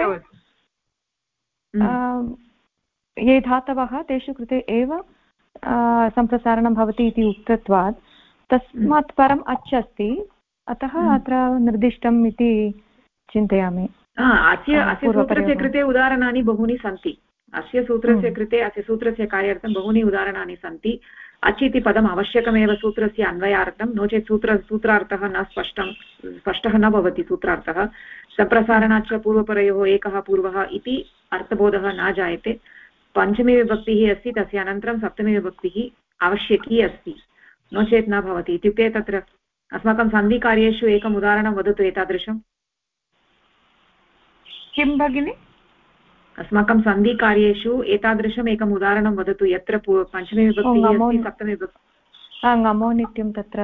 ये धातवः तेषु कृते एव सम्प्रसारणं भवति इति उक्तत्वात् तस्मात् परम् अच् अस्ति अतः अत्र निर्दिष्टम् इति चिन्तयामि अस्य सूत्रस्य कृते उदाहरणानि बहूनि सन्ति अस्य सूत्रस्य कृते अस्य सूत्रस्य कार्यार्थं बहूनि उदाहरणानि सन्ति अच् इति पदम् आवश्यकमेव सूत्रस्य अन्वयार्थं नो चेत् सूत्रार्थः न स्पष्टः न भवति सूत्रार्थः सम्प्रसारणाच्च पूर्वपरयोः एकः पूर्वः इति अर्थबोधः न जायते पञ्चमी विभक्तिः अस्ति तस्य अनन्तरं सप्तमी विभक्तिः आवश्यकी अस्ति नो चेत् न भवति इत्युक्ते तत्र अस्माकं सन्धिकार्येषु एकम् उदाहरणं वदतु एतादृशं किं भगिनि अस्माकं सन्धिकार्येषु एतादृशम् एकम् उदाहरणं वदतु यत्र पञ्चमी विभक्तिः अस्ति सप्तमी विभक्तिः नमोनित्यं तत्र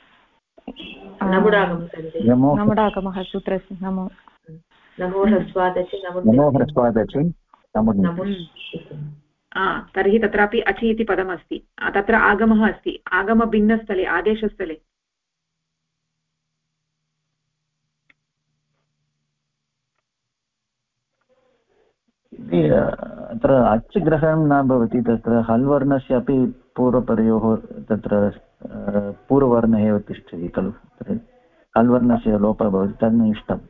नमुडागमः सूत्रस्य तर्हि तत्रापि अचि इति पदमस्ति तत्र आगमः अस्ति आगमभिन्नस्थले आदेशस्थले अत्र अच् ग्रहणं न भवति तत्र हल् वर्णस्य अपि पूर्वपरयोः तत्र पूर्ववर्णः एव तिष्ठति खलु हल् वर्णस्य लोपः भवति तद् न इष्टं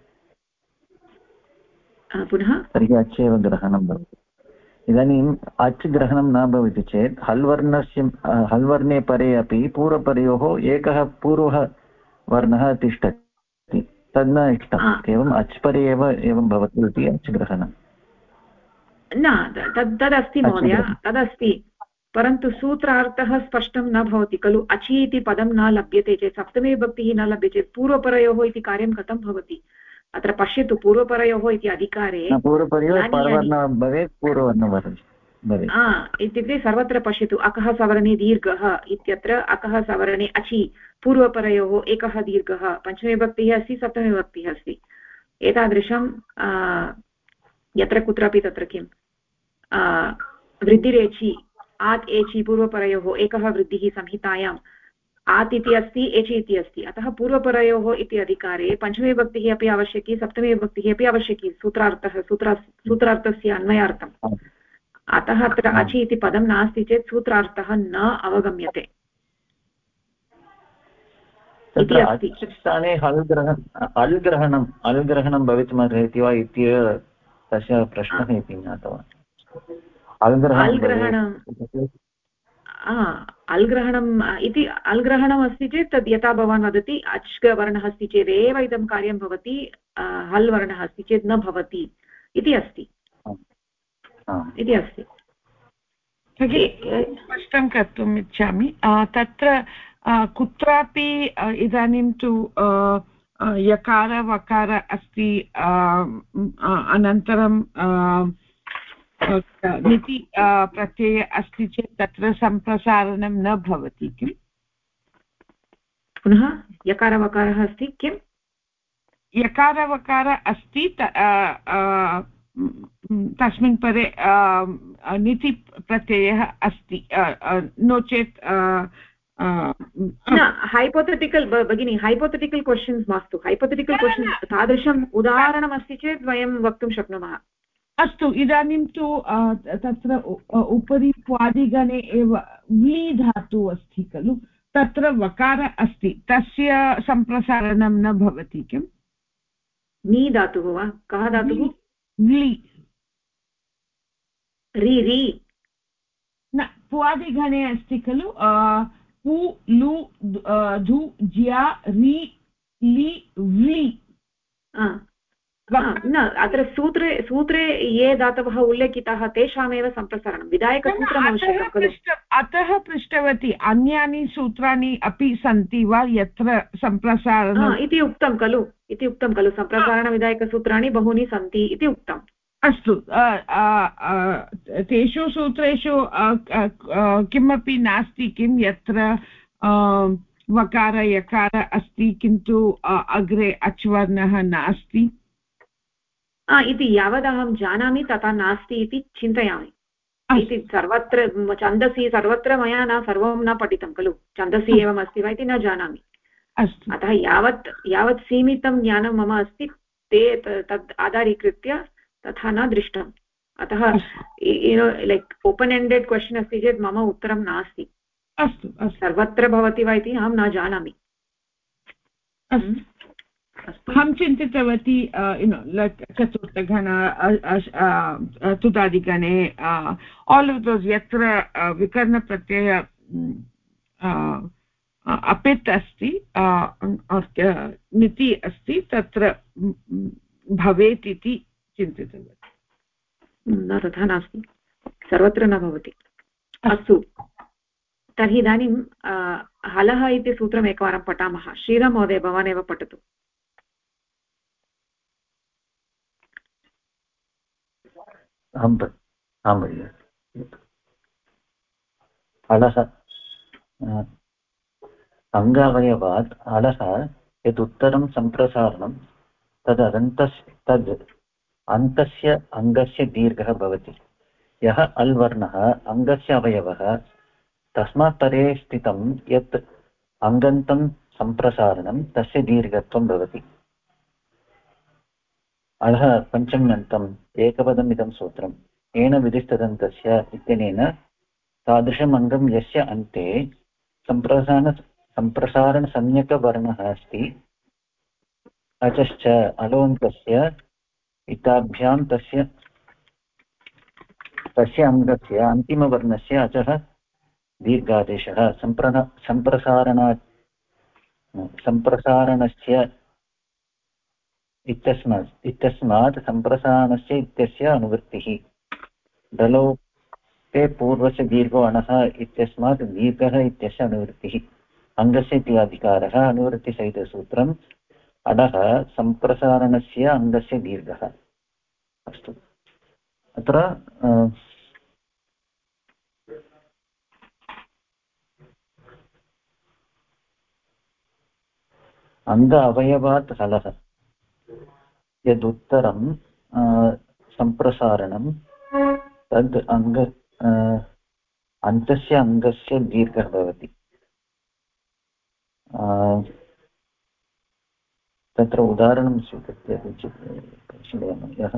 पुनः तर्हि अच् एव ग्रहणं भवति इदानीम् अच् ग्रहणं न भवति चेत् हल् वर्णे परे अपि पूर्वपरयोः एकः पूर्वः वर्णः तिष्ठति तद् न इष्टं केवलम् अच् परे एव एवं भवति इति अच् ग्रहणं न तदस्ति महोदय तदस्ति परन्तु सूत्रार्थः स्पष्टं न भवति खलु अचि इति पदं न लभ्यते चेत् सप्तमी विभक्तिः न लभ्यते चेत् पूर्वपरयोः इति कार्यं कथं भवति अत्र पश्यतु पूर्वपरयोः इति अधिकारे इत्युक्ते सर्वत्र पश्यतु अकः सवर्णे दीर्घः इत्यत्र अकः सवर्णे अचि पूर्वपरयोः एकः दीर्घः पञ्चमी विभक्तिः अस्ति सप्तमी विभक्तिः अस्ति एतादृशं यत्र कुत्रापि तत्र किं वृद्धिरेचि आत् एचि पूर्वपरयोः एकः वृद्धिः संहितायाम् आत् इति अस्ति एचि इति अस्ति अतः पूर्वपरयोः इति अधिकारे पञ्चमी विभक्तिः अपि आवश्यकी सप्तमी विभक्तिः अपि आवश्यकी सूत्रार्थस्य अन्वयार्थम् अतः अत्र अचि इति पदं नास्ति चेत् सूत्रार्थः न अवगम्यते इति अस्ति स्थाने हल् ग्रहणं भवितुमर्हति वा इत्येव तस्य प्रश्नः इति ज्ञातवान् अल्ग्रहणम् इति अल्ग्रहणम् अस्ति चेत् तद् यथा भवान् वदति अच् वर्णः अस्ति चेदेव इदं कार्यं भवति, हल् वर्णः अस्ति चेत् न भवति इति अस्ति। स्पष्टं कर्तुम् इच्छामि। तत्र कुत्रापि इदानीं तु यकार वकार अस्ति, अनन्तरं निति प्रत्यय अस्ति चेत् तत्र सम्प्रसारणं न भवति किम्? पुनः यकारवकारः अस्ति किं? यकारवकार अस्ति तस्मिन् परे निति प्रत्ययः अस्ति, नो चेत् हैपोथेटिकल् भगिनी, हैपोथेटिकल् क्वश्चन्स् मास्तु। हैपोथेटिकल् क्वश्चन् तादृशम् उदाहरणमस्ति चेत् वयं वक्तुं शक्नुमः। अस्तु, इदानीं तु तत्र उपरि क्वादिगणे एव व्ली धातुः अस्ति खलु, तत्र वकार अस्ति, तस्य सम्प्रसारणं न भवति किम्? नी धातुः वा? कः धातुः? व्ली। रि रि न, क्वादिगणे अस्ति खलु, पु लु धु ज्या रि लि व्ली। न, अत्र सूत्रे ये धातवः उल्लेखिताः तेषामेव सम्प्रसारणं विधायकसूत्रम् आवश्यकं खलु। अतः पृष्टवती अन्यानि सूत्राणि अपि सन्ति वा यत्र सम्प्रसारणम् इति उक्तं खलु, सम्प्रसारणविधायकसूत्राणि बहूनि सन्ति इति उक्तम्। अस्तु, तेषु सूत्रेषु किमपि नास्ति किं यत्र वकार यकार अस्ति किन्तु अग्रे अच्वर्णः नास्ति इति यावदहं जानामि तथा नास्ति इति चिन्तयामि। इति सर्वत्र छन्दसि सर्वत्र मया सर्वं न पठितं खलु, छन्दसि एवम् अस्ति वा इति न जानामि। अतः यावत् सीमितं ज्ञानं मम अस्ति तद् आधारीकृत्य तथा न दृष्टम्। अतः लैक् ओपन् एण्डेड् क्वश्चन् अस्ति चेत् मम उत्तरं नास्ति। अस्तु, सर्वत्र भवति वा इति अहं न जानामि। अहं चिन्तितवती चतुर्थगण तुदादिगणे आल् आफ् दोस् यत्र विकरणप्रत्यय अपित् अस्ति निति अस्ति तत्र भवेत् इति चिन्तितवती। न, तथा नास्ति, सर्वत्र न भवति। अस्तु, तर्हि इदानीं हलः इति सूत्रम् एकवारं पठामः। श्रीराम महोदय, भवान् एव पठतु। हलः अङ्गावयवात् हलः यदुत्तरं सम्प्रसारणं तद् अन्तस्य अङ्गस्य दीर्घः भवति। यः अल् वर्णः अङ्गस्य अवयवः तस्मात् परे स्थितं यत् अङ्गन्तं सम्प्रसारणं तस्य दीर्घत्वं भवति। अतः पञ्चम्यन्तम् एकपदम् इदं सूत्रम् येन विधिस्तदन्तस्य इत्यनेन तादृशम् अङ्गं यस्य अन्ते सम्प्रसारणसंज्ञकवर्णः अस्ति अचश्च अलोन्तस्य इताभ्यां तस्य अङ्गस्य अन्तिमवर्णस्य अचः दीर्घादेशः सम्प्रसारणस्य इत्यस्मात् सम्प्रसारणस्य इत्यस्य अनुवृत्तिः डलोपे पूर्वस्य दीर्घो अणः इत्यस्मात् दीर्घः इत्यस्य अनुवृत्तिः अङ्गस्य इत्याधिकारः अनुवृत्तिसहितसूत्रम् अडः सम्प्रसारणस्य अङ्गस्य दीर्घः। अस्तु, अत्र अङ्ग अवयवात् हलः यदुत्तरं सम्प्रसारणं तद् अन्तस्य अङ्गस्य दीर्घः भवति। तत्र उदाहरणं स्वीकृत्य किञ्चित् पश्यामः।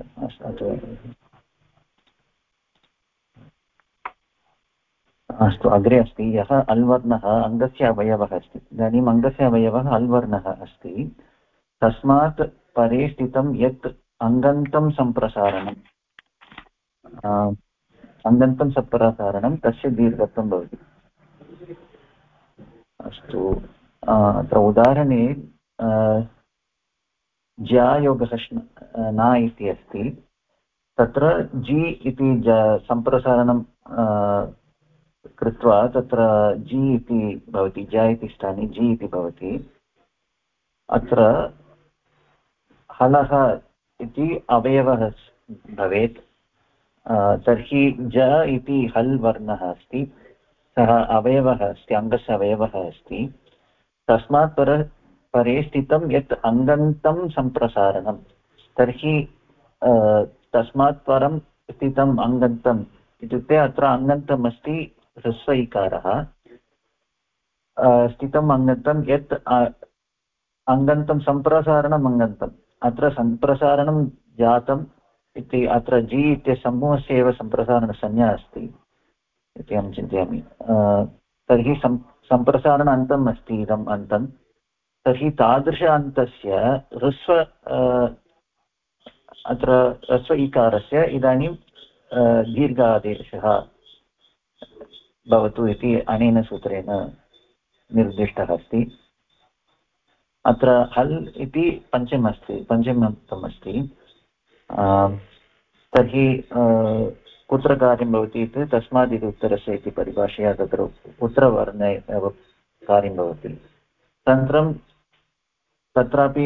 अस्तु, अग्रे अस्ति यः अल्वर्णः अङ्गस्य अवयवः अस्ति। इदानीम् अङ्गस्य अवयवः अल्वर्णः अस्ति, तस्मात् परे स्थितं यत् अङ्गन्तं सम्प्रसारणं तस्य दीर्घत्वं भवति। अस्तु अत्र उदाहरणे ज्यायोगः न इति अस्ति तत्र जि इति सम्प्रसारणं कृत्वा तत्र जि इति भवति ज्या इति स्थाने जि इति भवति अत्र हलः इति अवयवः भवेत् तर्हि ज इति हल् वर्णः अस्ति सः अवयवः अस्ति अङ्गस्य अवयवः अस्ति तस्मात् परे स्थितं यत् अङ्गन्तं सम्प्रसारणं तर्हि तस्मात् परं स्थितम् अङ्गन्तम् इत्युक्ते अत्र अङ्गन्तम् अस्ति ह्रस्व इकारः स्थितम् अङ्गन्तं यत् अङ्गन्तं सम्प्रसारणम् अङ्गन्तम् अत्र सम्प्रसारणं जातम् इति अत्र जि इत्यस्य समूहस्य एव सम्प्रसारणसंज्ञा अस्ति इति अहं चिन्तयामि तर्हि सम्प्रसारण अन्तम् अस्ति इदम् अन्तं तर्हि तादृश अन्तस्य ह्रस्व अत्र ह्रस्व इकारस्य इदानीं दीर्घादेशः भवतु इति अनेन सूत्रेण निर्दिष्टः अस्ति अत्र हल् इति पञ्चमन्तम् अस्ति तर्हि कुत्र कार्यं भवति इति तस्मात् इति उत्तरस्य इति परिभाषया तत्र उत्तरवर्णे एव कार्यं भवति तदनन्तरं तत्रापि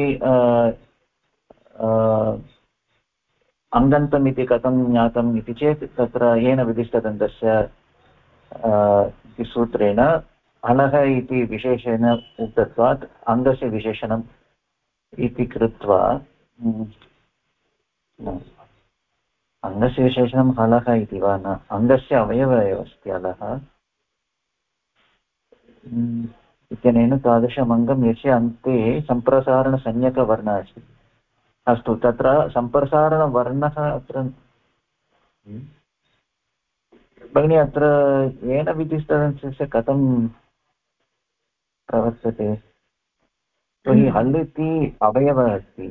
अङ्गन्तम् इति कथं ज्ञातम् इति चेत् तत्र येन विधिष्टदन्तस्य इति सूत्रेण हलः इति विशेषेण उक्तत्वात् अङ्गस्य विशेषणम् इति कृत्वा अङ्गस्य विशेषणं हलः इति वा न अङ्गस्य अवयवः एव अस्ति हलः इत्यनेन तादृशम् अङ्गं यस्य अन्ते सम्प्रसारणसंज्ञकवर्णः अस्ति अस्तु तत्र सम्प्रसारणवर्णः अत्र भगिनी अत्र येन विधिस्तदन्तस्य कथं प्रवर्तते तर्हि हल् इति अवयवः अस्ति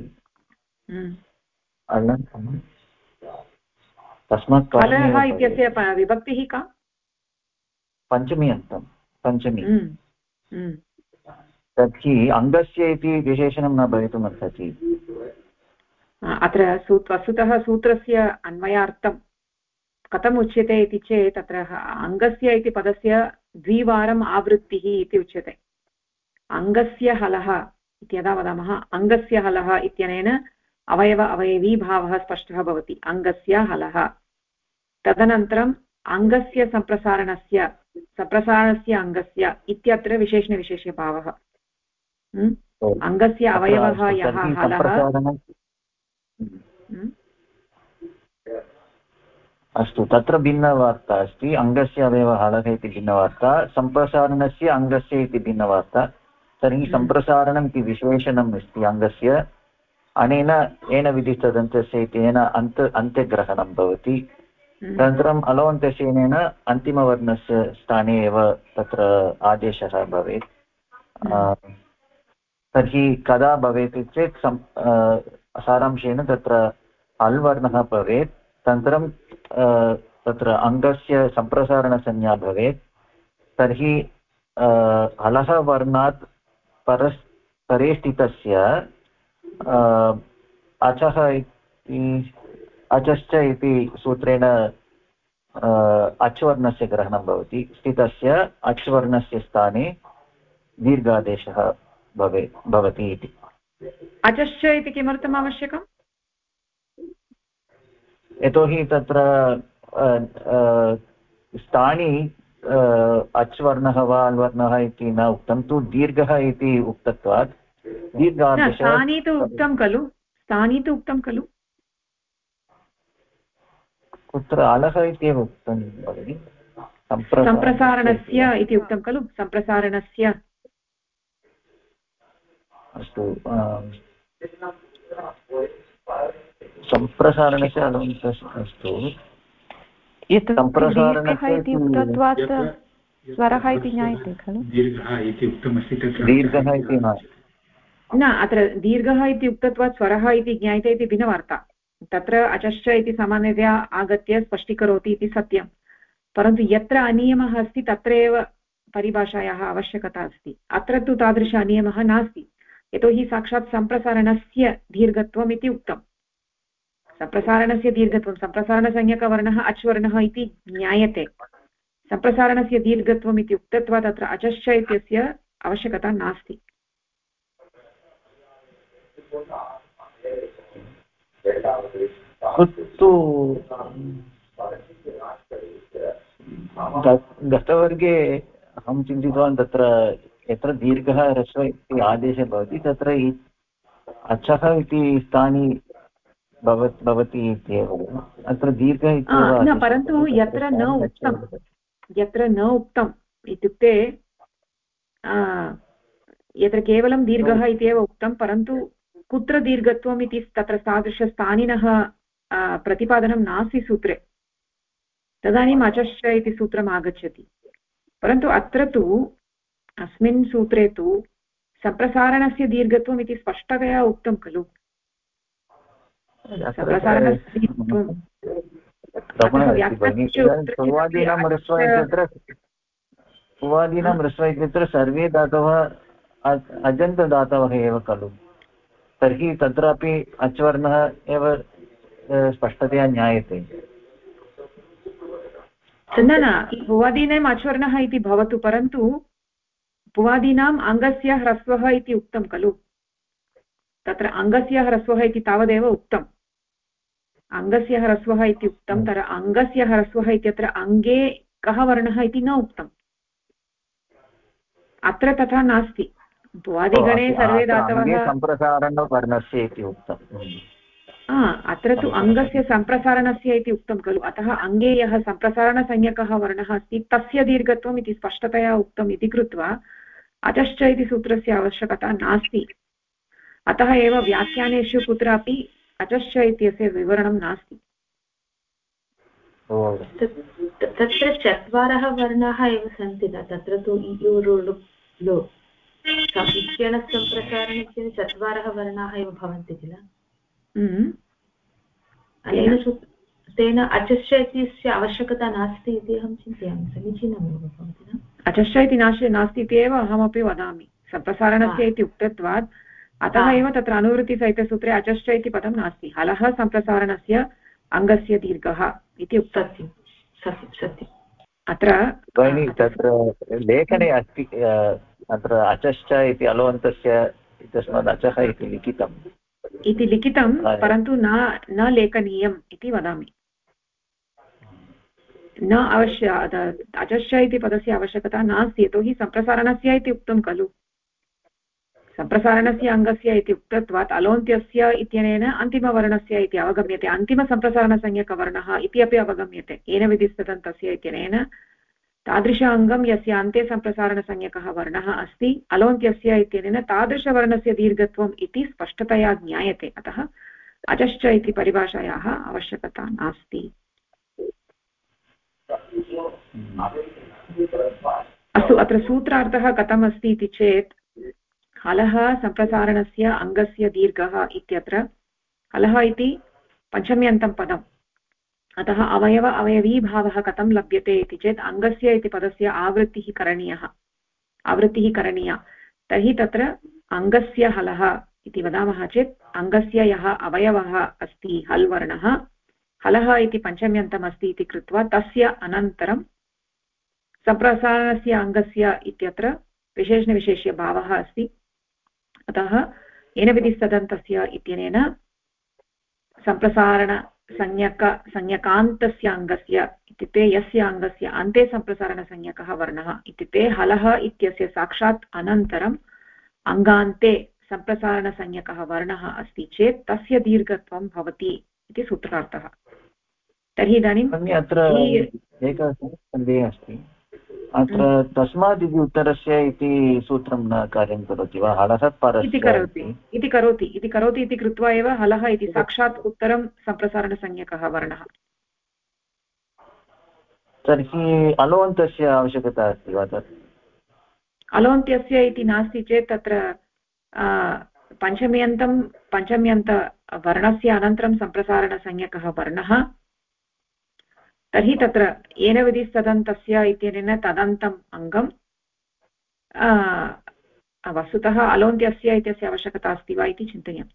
तस्मात् इत्यस्य विभक्तिः का पञ्चमी अन्तं पञ्चमी तर्हि अङ्गस्य इति विशेषणं न भवितुमर्हति अत्र वस्तुतः सूत्रस्य अन्वयार्थं कथम् उच्यते इति चेत् तत्र अङ्गस्य इति पदस्य द्विवारम् आवृत्तिः इति उच्यते अङ्गस्य हलः इति यदा वदामः अङ्गस्य हलः इत्यनेन अवयव अवयवीभावः स्पष्टः भवति अङ्गस्य हलः तदनन्तरम् अङ्गस्य सम्प्रसारणस्य अङ्गस्य इत्यत्र विशेषणविशेषभावः अङ्गस्य अवयवः यः हलः अस्तु तत्र भिन्नवार्ता अस्ति अङ्गस्य अवयवः हलः इति भिन्नवार्ता सम्प्रसारणस्य अङ्गस्य इति भिन्नवार्ता तर्हि सम्प्रसारणम् इति विशेषणम् अस्ति अङ्गस्य अनेन येन विधिस्तदन्तस्य इत्यनेन अन्त्यग्रहणं भवति तदनन्तरम् अलोऽन्तस्येन अन्तिमवर्णस्य स्थाने एव तत्र आदेशः भवेत् तर्हि कदा भवेत् चेत् सारांशेन तत्र हल् वर्णः भवेत् तदनन्तरं तत्र अङ्गस्य सम्प्रसारणसंज्ञा भवेत् तर्हि हलः वर्णात् परे स्थितस्य अचः अचश्च इति सूत्रेण अच्वर्णस्य ग्रहणं भवति स्थितस्य अच्वर्णस्य स्थाने दीर्घादेशः भवति इति अचश्च इति किमर्थम् आवश्यकम् यतोहि तत्र स्थानि अच्वर्णः वा अल्वर्णः इति न उक्तं तु दीर्घः इति उक्तत्वात् दीर्घादेशः स्थानी तु उक्तं खलु कुत्र अलः इत्येव उक्तं भगिनि सम्प्रसारणस्य इति उक्तं खलु सम्प्रसारणस्य अस्तु सम्प्रसारणस्य अस्तु सम्प्रसारणस्य इति उक्तत्वात् स्वरः इति ज्ञायते खलु दीर्घः इति उक्तमस्ति तत्र दीर्घः इति न अत्र दीर्घः इति उक्तत्वात् स्वरः इति ज्ञायते इति भिन्नवार्ता तत्र अचश्च इति सामान्यतया आगत्य स्पष्टीकरोति इति सत्यं परन्तु यत्र अनियमः अस्ति तत्र एव परिभाषायाः आवश्यकता अस्ति। अत्र तु तादृशः नियमः नास्ति, यतोहि साक्षात् सम्प्रसारणस्य दीर्घत्वम् इति उक्तम्। सम्प्रसारणस्य दीर्घत्वं, सम्प्रसारणसंज्ञकवर्णः अच्वर्णः इति ज्ञायते, सम्प्रसारणस्य दीर्घत्वम् इति उक्तत्वात् तत्र अचश्च इत्यस्य आवश्यकता नास्ति। गतवर्गे अहं चिन्तितवान् तत्र यत्र दीर्घः ह्रस्व इति आदेशः भवति तत्र अचः इति स्थाने भवति इत्येव, अत्र दीर्घः इत्येव न, परन्तु यत्र न उक्तम् इत्युक्ते यत्र केवलं दीर्घः इत्येव उक्तं, परन्तु कुत्र दीर्घत्वम् इति तत्र तादृशस्थानिनः प्रतिपादनं नास्ति सूत्रे, तदानीम् अचश्च इति सूत्रम् आगच्छति। परन्तु अत्र तु अस्मिन् सूत्रे तु सम्प्रसारणस्य दीर्घत्वम् इति स्पष्टतया उक्तं खलु। सम्प्रसारणस्य दीर्घत्वं पुवादीनां ह्रस्व इत्यत्र सर्वे धातवः अजन्तदातवः एव खलु, तर्हि तत्रापि अच्वर्णः एव स्पष्टतया ज्ञायते। न, पुवादीनाम् अच्वर्णः इति भवतु, परन्तु पुवादीनाम् अङ्गस्य ह्रस्वः इति उक्तं खलु, तत्र अङ्गस्य ह्रस्वः इति तावदेव उक्तम्। अङ्गस्य ह्रस्वः इति उक्तं, तत्र अङ्गस्य ह्रस्वः इत्यत्र अङ्गे कः वर्णः इति न उक्तम्। अत्र तथा नास्ति, पुवादिगणे सर्वे धातवः सम्प्रसारणवर्णस्य इति उक्तम्। अत्र तु अङ्गस्य सम्प्रसारणस्य इति उक्तं खलु, अतः अङ्गे यः सम्प्रसारणसंज्ञकः वर्णः अस्ति तस्य दीर्घत्वम् इति स्पष्टतया उक्तम् इति कृत्वा अचश्च इति सूत्रस्य आवश्यकता नास्ति। अतः एव व्याख्यानेषु कुत्रापि अचश्च इत्यस्य विवरणं नास्ति। तत्र चत्वारः वर्णाः एव सन्ति न, तत्र तु सम्प्रसारणस्य चत्वारः वर्णाः एव भवन्ति किल। अनेन तेन अचश्च इत्यस्य आवश्यकता नास्ति इति अहं चिन्तयामि, समीचीनमेव भवति न। अचश्च इति नास्ति इत्येव अहमपि वदामि, सम्प्रसारणस्य इति उक्तत्वात् अतः एव तत्र अनुवृत्तिसहितसूत्रे अचश्च इति पदं नास्ति। हलः सम्प्रसारणस्य अङ्गस्य दीर्घः इति उक्तं। सत्यम्। अत्र तत्र लेखने अस्ति, अत्र अचश्च इति अलवन्तस्य तस्मात् अचः इति लिखितं, परन्तु न लेखनीयम् इति वदामि। न अचश्च इति पदस्य आवश्यकता नास्ति, यतोहि सम्प्रसारणस्य इति उक्तं खलु। सम्प्रसारणस्य अङ्गस्य इति उक्तत्वात् अलोन्त्यस्य इत्यनेन अन्तिमवर्णस्य इति अवगम्यते, अन्तिमसम्प्रसारणसंज्ञकवर्णः इति अपि अवगम्यते। येन विधिस्तदन्तस्य इत्यनेन तादृश अङ्गं यस्य अन्ते सम्प्रसारणसंज्ञकः वर्णः अस्ति, अलोन्त्यस्य इत्यनेन तादृशवर्णस्य दीर्घत्वम् इति स्पष्टतया ज्ञायते। अतः अचश्च इति परिभाषायाः आवश्यकता नास्ति। अस्तु, अत्र सूत्रार्थः कथम् अस्ति इति चेत् हलः सम्प्रसारणस्य अङ्गस्य दीर्घः इत्यत्र हलः इति पञ्चम्यन्तं पदम्, अतः अवयवीभावः कथं लभ्यते इति चेत् अङ्गस्य इति पदस्य आवृत्तिः करणीया। तर्हि तत्र अङ्गस्य हलः इति वदामः चेत् अङ्गस्य यः अवयवः अस्ति हल् वर्णः, हलः इति पञ्चम्यन्तम् अस्ति इति कृत्वा तस्य अनन्तरं सम्प्रसारणस्य अङ्गस्य इत्यत्र विशेषणविशेष्यभावः अस्ति। अतः येन विधिस्तदन्तस्य इत्यनेन संज्ञकान्तस्य अङ्गस्य इत्युक्ते यस्य अङ्गस्य अन्ते सम्प्रसारणसंज्ञकः वर्णः इत्युक्ते हलः इत्यस्य साक्षात् अनन्तरम् अङ्गान्ते सम्प्रसारणसंज्ञकः वर्णः अस्ति चेत् तस्य दीर्घत्वं भवति इति सूत्रार्थः। तर्हि इदानीम् अत्र एकः सन्देहः अस्ति, अत्र तस्मात् इति उत्तरस्य इति सूत्रं न कार्यं करोति वा? हलः परस्य इति करोति इति कृत्वा एव हलः इति साक्षात् उत्तरं सम्प्रसारणसंज्ञकः वर्णः। तर्हि अलोन्तस्य आवश्यकता अस्ति वा? तत् अलोन्त्यस्य इति नास्ति चेत् तत्र पञ्चम्यन्तवर्णस्य अनन्तरं सम्प्रसारणसंज्ञकः वर्णः, तर्हि तत्र येन विधिस्तदन्तस्य इत्यनेन तदन्तम् अङ्गं वस्तुतः अलोन्त्यस्य इत्यस्य आवश्यकता अस्ति वा इति चिन्तनीयम्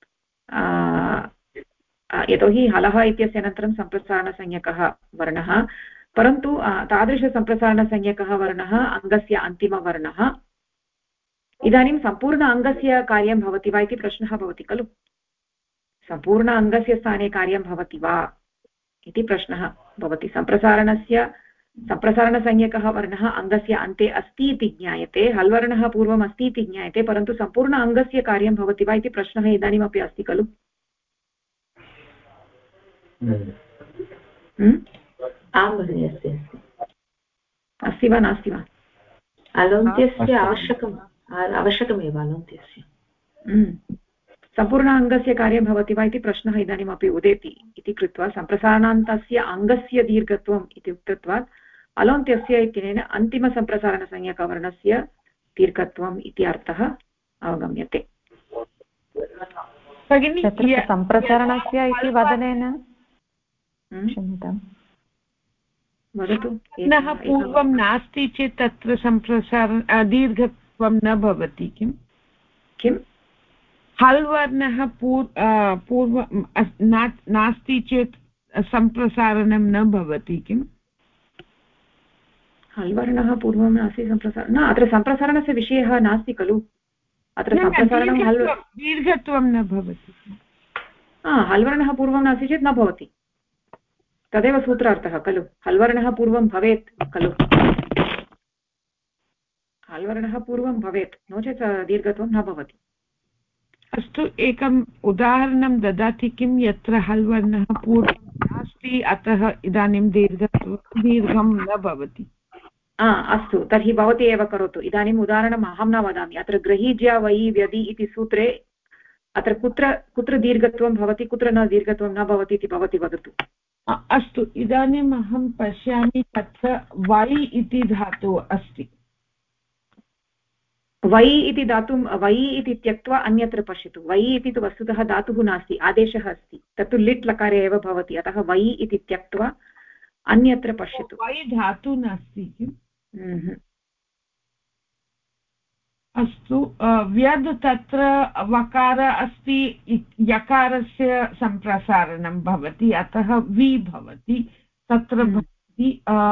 यतोहि हलः इत्यस्य अनन्तरं सम्प्रसारणसंज्ञकः वर्णः परन्तु तादृशसम्प्रसारणसंज्ञकः वर्णः अङ्गस्य अन्तिमवर्णः इदानीं सम्पूर्ण अङ्गस्य कार्यं भवति वा इति प्रश्नः भवति खलु सम्पूर्ण अङ्गस्य स्थाने कार्यं भवति वा इति प्रश्नः भवति सम्प्रसारणसंज्ञकः वर्णः अङ्गस्य अन्ते अस्ति इति ज्ञायते हल्वर्णः पूर्वम् अस्ति इति ज्ञायते परन्तु सम्पूर्ण अङ्गस्य कार्यं भवति वा इति प्रश्नः इदानीमपि अस्ति खलु आं भगिनि अस्ति वा नास्ति वा अलोन्त्यस्य आवश्यकमेव अलोन्त्यस्य सम्पूर्ण अङ्गस्य कार्यं भवति वा इति प्रश्नः इदानीमपि उदेति इति कृत्वा सम्प्रसारणान्तस्य अङ्गस्य दीर्घत्वम् इति उक्तत्वात् अलोन्त्यस्य इत्यनेन अन्तिमसम्प्रसारणसंज्ञकवर्णस्य दीर्घत्वम् इति अर्थः अवगम्यते सम्प्रसारणस्य इति वदनेन क्षम्यतां वदतु पूर्वं नास्ति चेत् तत्र दीर्घत्वं न भवति किम् हल् वर्णः पूर्वं नास्ति चेत् सम्प्रसारणं न भवति किम् हल् वर्णः पूर्वं नास्ति सम्प्रसारणं न अत्र सम्प्रसारणस्य विषयः नास्ति खलु अत्र सम्प्रसारणं दीर्घत्वं न भवति हल् वर्णः पूर्वं नास्ति चेत् न भवति तदेव सूत्रार्थः खलु हल्वर्णः पूर्वं भवेत् खलु हल्वर्णः पूर्वं भवेत् नो चेत् दीर्घत्वं न भवति अस्तु एकम् उदाहरणं ददाति किं यत्र हल्वर्णः पूर्वं नास्ति अतः इदानीं दीर्घं न भवति अस्तु तर्हि भवती एव करोतु इदानीम् उदाहरणम् अहं न वदामि अत्र गृहीज्य वै व्यदि इति सूत्रे अत्र कुत्र दीर्घत्वं भवति कुत्र न दीर्घत्वं न भवति इति भवती वदतु अस्तु इदानीम् अहं पश्यामि तत्र वै इति धातुः अस्ति वै इति धातुं वै इति त्यक्त्वा अन्यत्र पश्यतु वै इति तु वस्तुतः धातुः नास्ति आदेशः अस्ति तत्तु लिट् लकारे एव भवति अतः वै इति त्यक्त्वा अन्यत्र पश्यतु वै धातुः नास्ति किम् अस्तु व्यद् तत्र वकार अस्ति यकारस्य सम्प्रसारणं भवति अतः वि भवति तत्र भवति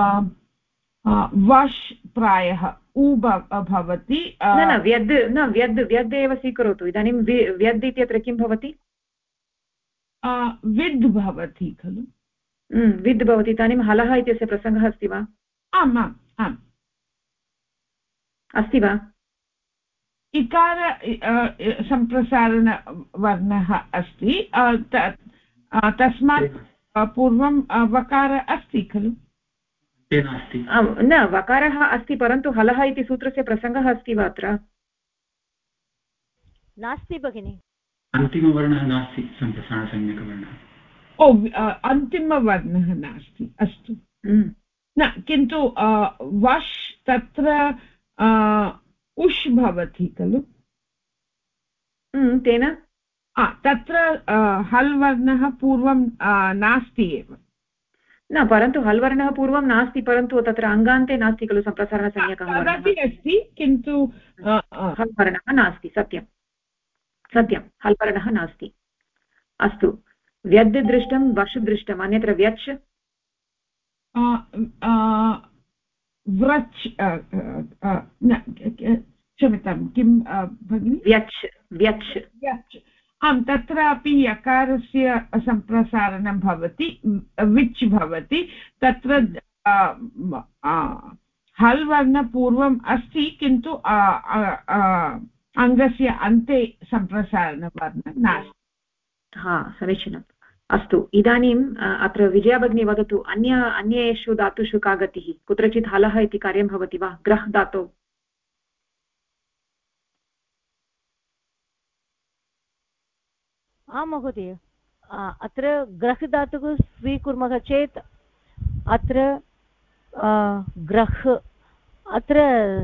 वश् प्रायः उ भवति न व्यद् एव स्वीकरोतु इदानीं व्यद् इत्यत्र किं भवति विद् भवति खलु विद् भवति इदानीं हलः इत्यस्य प्रसङ्गः अस्ति वा आम् आम् आम् अस्ति वा इकार सम्प्रसारणवर्णः अस्ति तस्मात् पूर्वं वकार अस्ति खलु न वकारः अस्ति परन्तु हलः इति सूत्रस्य प्रसङ्गः अस्ति वा अत्र नास्ति भगिनि अन्तिमवर्णः नास्ति सम्प्रसारणसंज्ञकवर्णः अन्तिमवर्णः नास्ति अस्तु न किन्तु वश् तत्र उष् भवति खलु तेन तत्र हल् वर्णः पूर्वं नास्ति एव न परन्तु हल् वर्णः पूर्वं नास्ति परन्तु तत्र अङ्गान्ते नास्ति खलु सम्प्रसारणसंज्ञकः तदपि अस्ति किन्तु हल् वर्णः नास्ति सत्यं हल् वर्णः नास्ति अस्तु व्यद् दृष्टं वश् दृष्टम् अन्यत्र व्यच् व्रच् क्षम्यतां किं भगिनि व्यच् आम् तत्रापि यकारस्य सम्प्रसारणं भवति विच् भवति तत्र हल् वर्ण पूर्वम् अस्ति किन्तु अङ्गस्य अन्ते सम्प्रसारणवर्णः नास्ति समीचीनम् अस्तु इदानीम् अत्र विजया भगिनी वदतु अन्येषु धातुषु का गतिः कुत्रचित् हलः इति कार्यं भवति वा ग्रह् धातौ आं महोदय अत्र ग्रह् धातुः स्वीकुर्मः चेत् अत्र ग्रह् अत्र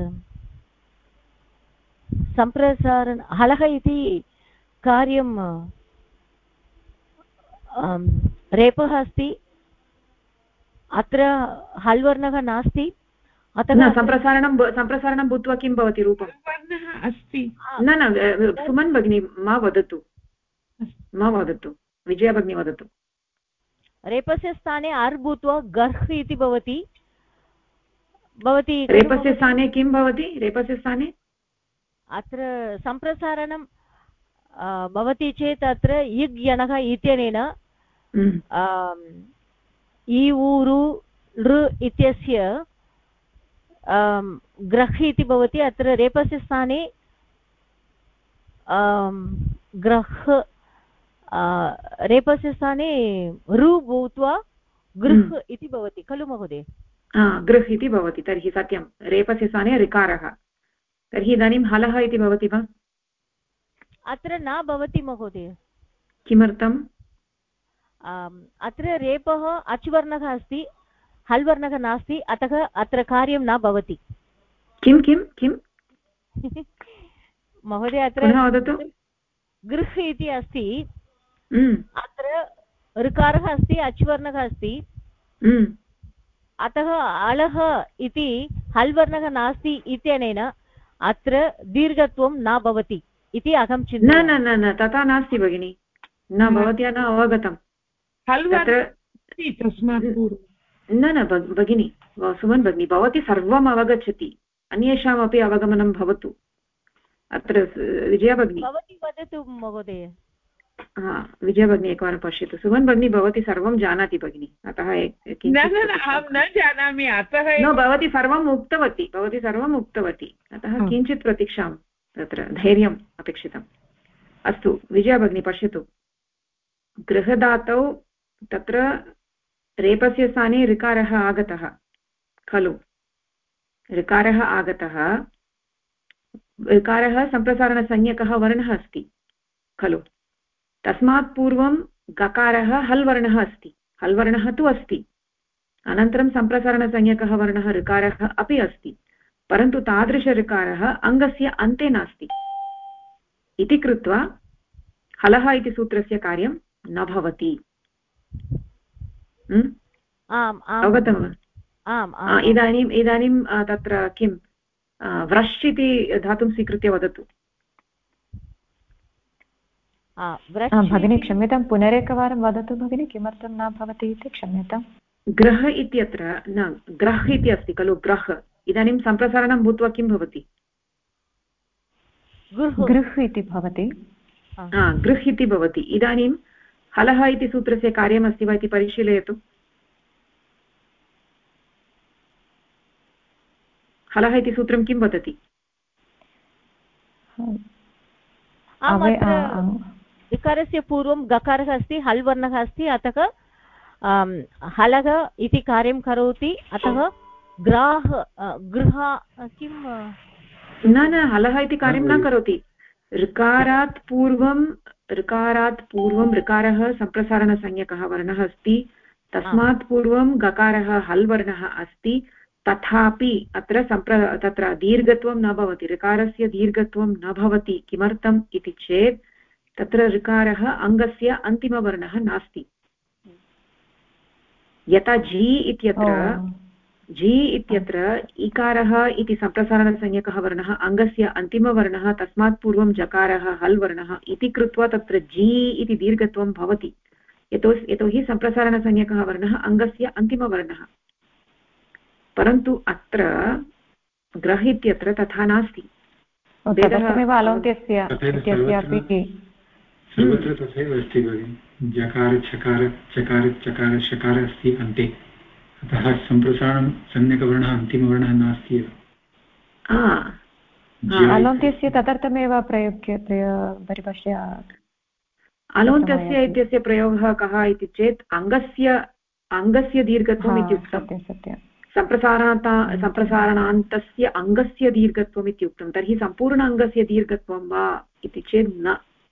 सम्प्रसारण हलः इति कार्यं रेपः अस्ति अत्र हल् वर्णः नास्ति न सम्प्रसारणं भूत्वा किं भवति रूपं वर्णः अस्ति न सुमन् भगिनी मा वदतु विजया भगिनी वदतु रेपस्य स्थाने अर् भूत्वा गर्ह् इति भवति रेपस्य स्थाने किं भवति रेपस्य स्थाने अत्र सम्प्रसारणं भवति चेत् अत्र इग् यणः इत्यनेन इ ऊरु लृ इत्यस्य ग्रह् इति भवति अत्र रेपस्य स्थाने ग्रह् रेपस्य स्थाने रु भूत्वा गृह् इति भवति खलु महोदय गृह् इति भवति तर्हि सत्यं रेपस्य स्थाने ऋकारः तर्हि इदानीं हलः इति भवति वा अत्र न भवति महोदय किमर्थम् अत्र रेपः अच्वर्णः अस्ति हल् वर्णः नास्ति अतः अत्र कार्यं न भवति किं किं किं महोदय अत्र गृह् इति अस्ति अत्र ऋकारः अस्ति अच्वर्णः अस्ति अतः अलः इति हल् वर्णः नास्ति इत्यनेन अत्र दीर्घत्वं न भवति इति अहं चिन्तयामि न तथा नास्ति भगिनि न भवत्या न अवगतम् न भगिनि सुमन् भगिनी भवती सर्वम् अवगच्छति अन्येषामपि अवगमनं भवतु अत्र विजया भगिनी भवती वदतु महोदय विजया भगिनी एकवारं पश्यतु सुमन् भगिनी भवती सर्वं जानाति भगिनि अतः न जानामि अतः भवती सर्वम् उक्तवती अतः किञ्चित् प्रतीक्षां तत्र धैर्यम् अपेक्षितम् अस्तु विजया भगिनी पश्यतु गृहधातौ तत्र रेपस्य स्थाने ऋकारः आगतः खलु ऋकारः आगतः ऋकारः सम्प्रसारणसंज्ञकः वर्णः अस्ति खलु तस्मात् पूर्वं गकारः हल् वर्णः अस्ति हल् वर्णः तु अस्ति अनन्तरं सम्प्रसारणसंज्ञकः वर्णः ऋकारः अपि अस्ति परन्तु तादृशऋकारः अङ्गस्य अन्ते नास्ति इति कृत्वा हलः इति सूत्रस्य कार्यं न भवति अवगतं वा इदानीं तत्र किं व्रश् इति धातुं स्वीकृत्य वदतु भगिनी क्षम्यतां पुनरेकवारं वदतु भगिनी किमर्थं न भवति इति क्षम्यतां ग्रह इत्यत्र न ग्रह् इति अस्ति खलु ग्रह् इदानीं सम्प्रसारणं भूत्वा किं भवति गृह् इति भवति गृह् इति भवति इदानीं हलः इति सूत्रस्य कार्यमस्ति वा इति परिशीलयतु हलः इति सूत्रं किं वदति ऋकारस्य पूर्वं गकारः अस्ति हल् वर्णः अस्ति अतः हलः इति कार्यं करोति अतः गृह किं न हलः इति कार्यं न करोति ऋकारात् पूर्वं ऋकारः सम्प्रसारणसंज्ञकः वर्णः अस्ति तस्मात् पूर्वं गकारः हल् वर्णः अस्ति तथापि अत्र तत्र दीर्घत्वं न भवति ऋकारस्य दीर्घत्वं न भवति किमर्थम् इति चेत् तत्र ऋकारः अङ्गस्य अन्तिमवर्णः नास्ति यथा जी इत्यत्र इकारः इति सम्प्रसारणसंज्ञकः वर्णः अङ्गस्य अन्तिमवर्णः तस्मात् पूर्वं जकारः हल् वर्णः इति कृत्वा तत्र जी इति दीर्घत्वं भवति यतोहि सम्प्रसारणसंज्ञकः वर्णः अङ्गस्य अन्तिमवर्णः परन्तु अत्र ग्रह इत्यत्र तथा नास्ति सर्वत्र तथैव अस्ति भगिनि जकार चकार चकार चकार शकार अस्ति अन्ते अतः सम्प्रसारणं संज्ञकवर्णः अन्तिमवर्णः नास्ति एव अलोन्त्यस्य तदर्थमेव परिभाषया अलोन्त्यस्य इत्यस्य प्रयोगः कः इति चेत् अङ्गस्य दीर्घत्वम् इत्युक्तं सम्प्रसारणान्तस्य अङ्गस्य दीर्घत्वम् इत्युक्तं तर्हि सम्पूर्ण अङ्गस्य दीर्घत्वं वा इति चेत् न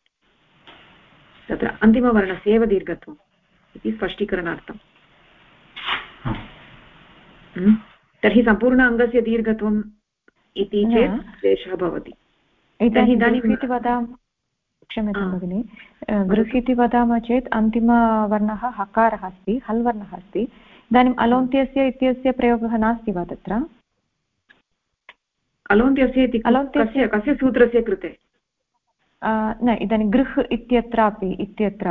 तत्र अन्तिमवर्णस्य एव दीर्घत्वम् इति स्पष्टीकरणार्थम् तर्हि सम्पूर्ण अङ्गस्य दीर्घत्वम् इति चेत् क्लेशः भवति क्षम्यतां भगिनि गृह् इति वदामः चेत् अन्तिमवर्णः हकारः अस्ति हल् वर्णः अस्ति इदानीम् अलोन्त्यस्य इत्यस्य प्रयोगः नास्ति वा तत्र अलोन्त्यस्य इति कस्य सूत्रस्य कृते? न इदानीं गृह् इत्यत्रापि इत्यत्र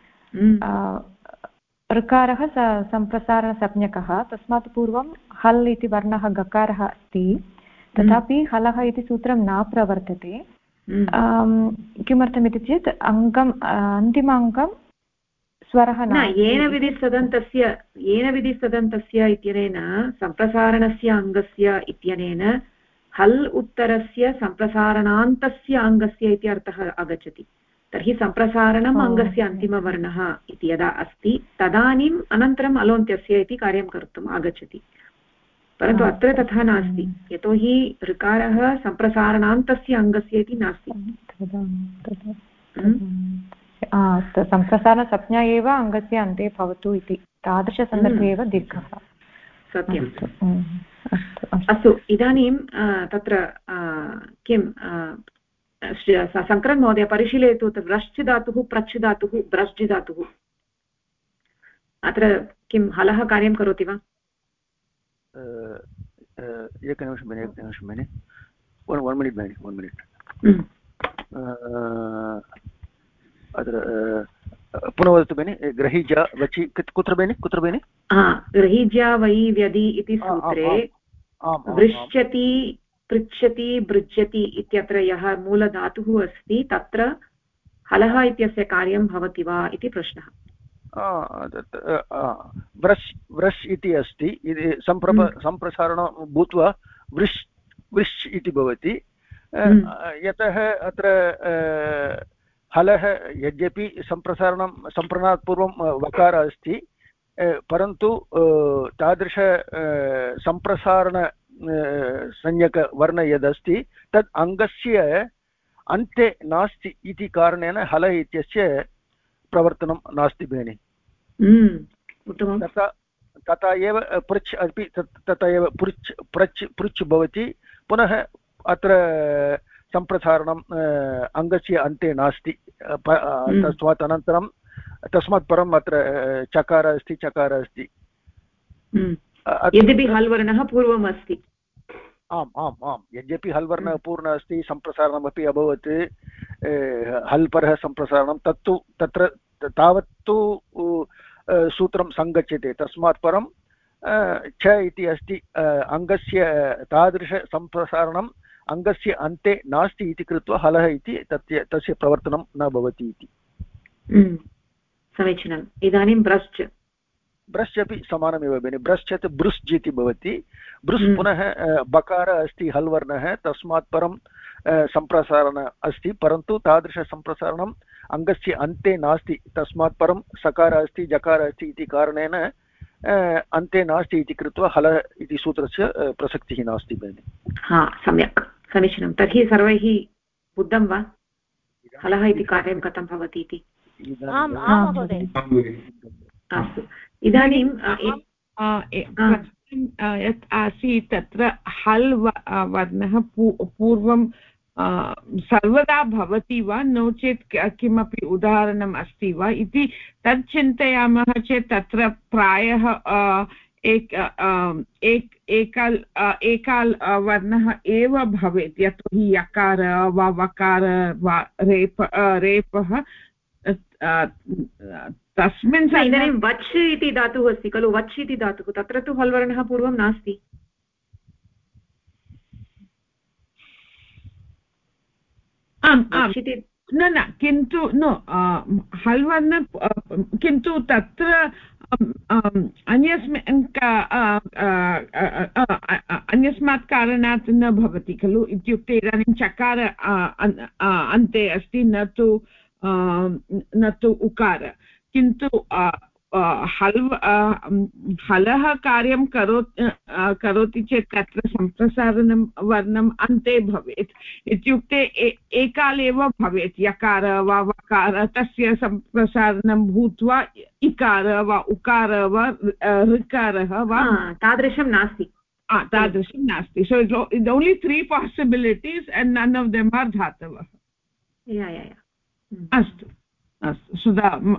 ऋकारः सम्प्रसारणसंज्ञकः, तस्मात् पूर्वं हल् इति वर्णः गकारः अस्ति, तथापि हलः इति सूत्रं न प्रवर्तते। किमर्थमिति चेत् अङ्गम् अन्तिमाङ्गं स्वरः न। येन विधिस्तदन्तस्य इत्यनेन सम्प्रसारणस्य अङ्गस्य इत्यनेन हल् उत्तरस्य सम्प्रसारणान्तस्य अङ्गस्य इति अर्थः आगच्छति। तर्हि सम्प्रसारणम् अङ्गस्य अन्तिमवर्णः इति यदा अस्ति तदानीम् अनन्तरम् अलोन्त्यस्य इति कार्यं कर्तुम् आगच्छति, परन्तु अत्र तथा नास्ति, यतोहि ऋकारः सम्प्रसारणान्तस्य अङ्गस्य इति नास्ति। सम्प्रसारणसंज्ञा एव अङ्गस्य अन्ते भवतु इति तादृशसन्दर्भे एव दीर्घः। सत्यम्। अस्तु, इदानीं तत्र किं शङ्करन् महोदय परिशीलयतु, व्रश्च धातुः, प्रच् धातुः, ब्रश् धातुः, अत्र किं हलः कार्यं करोति वा? एकनिमिषं भगिनि, एकनिमिषं भगिनि, 1 मिनिट् भगिनि, 1 मिनिट्। अत्र पुनः वदतु भगिनि। ग्रहीजा वचि कुत्र भगिनि, कुत्र भगिनि? ग्रहीजा वै व्यदि इति सूत्रे वृश्चति, पृच्छति, भृज्यति इत्यत्र यः मूलधातुः अस्ति तत्र हलः इत्यस्य कार्यं भवति वा इति प्रश्नः। व्रश् इति अस्ति, सम्प्रसारणं भूत्वा वृश् इति भवति। यतः अत्र हलः यद्यपि सम्प्रसारणात् पूर्वं वकारः अस्ति, परन्तु तादृश सम्प्रसारण संज्ञकवर्ण यदस्ति तद् अङ्गस्य अन्ते नास्ति इति कारणेन हलः इत्यस्य प्रवर्तनं नास्ति भगिनि। तथा एव पृच् अपि तथा एव पृच् भवति। पुनः अत्र सम्प्रसारणम् अङ्गस्य अन्ते नास्ति, तस्मात् परम् अत्र चकारः अस्ति। यद्यपि हल् वर्णः पूर्वम् अस्ति। आम्, यद्यपि हल् वर्णः पूर्णः अस्ति, सम्प्रसारणमपि अभवत्, हल् परः सम्प्रसारणं तत्तु तत्र तावत्तु सूत्रं सङ्गच्छते। तस्मात् परं च इति अस्ति, अङ्गस्य तादृशसम्प्रसारणम् अङ्गस्य अन्ते नास्ति इति कृत्वा हलः इति तस्य प्रवर्तनं न भवति इति। समीचीनम्। इदानीं ब्रश्च अपि समानमेव भगिनि। ब्रश्च ब्रुस्ज् इति भवति। ब्रुस् पुनः बकारः अस्ति हल् वर्णः, तस्मात् परं सम्प्रसारण अस्ति, परन्तु तादृशसम्प्रसारणम् अङ्गस्य अन्ते नास्ति, तस्मात् परं सकारः अस्ति, जकारः अस्ति इति कारणेन अन्ते नास्ति इति कृत्वा हलः इति सूत्रस्य प्रसक्तिः नास्ति भगिनि। सम्यक्, समीचीनं। तर्हि सर्वैः बुद्धं वा हलः इति कार्यं कथं भवति इति? अस्तु, इदानीं यत् आसीत् तत्र हल् वर्णः पूर्वं सर्वदा भवति वा, नो चेत् किमपि उदाहरणम् अस्ति वा इति तत् चिन्तयामः चेत् तत्र प्रायः एकाल् वर्णः एव भवेत्, यतोहि यकार वा वकार वा रेपः तस्मिन् इदानीं वच् इति धातुः अस्ति खलु, वच् इति धातुः, तत्र तु हल् वर्णः पूर्वं नास्ति। न किन्तु हल् वर्ण, किन्तु तत्र अन्यस्मात् कारणात् न भवति खलु, इत्युक्ते इदानीं चकार अन्ते अस्ति, न तु उकार, किन्तु हलः कार्यं करोति चेत् तत्र सम्प्रसारणं वर्णम् अन्ते भवेत्, इत्युक्ते एकाल एव भवेत्, यकार वा वकार तस्य सम्प्रसारणं भूत्वा इकार वा उकार वा ऋकारः वा तादृशं नास्ति। तादृशं नास्ति। So it's only 3 possibilities and none of them are dhatavah. Astu. So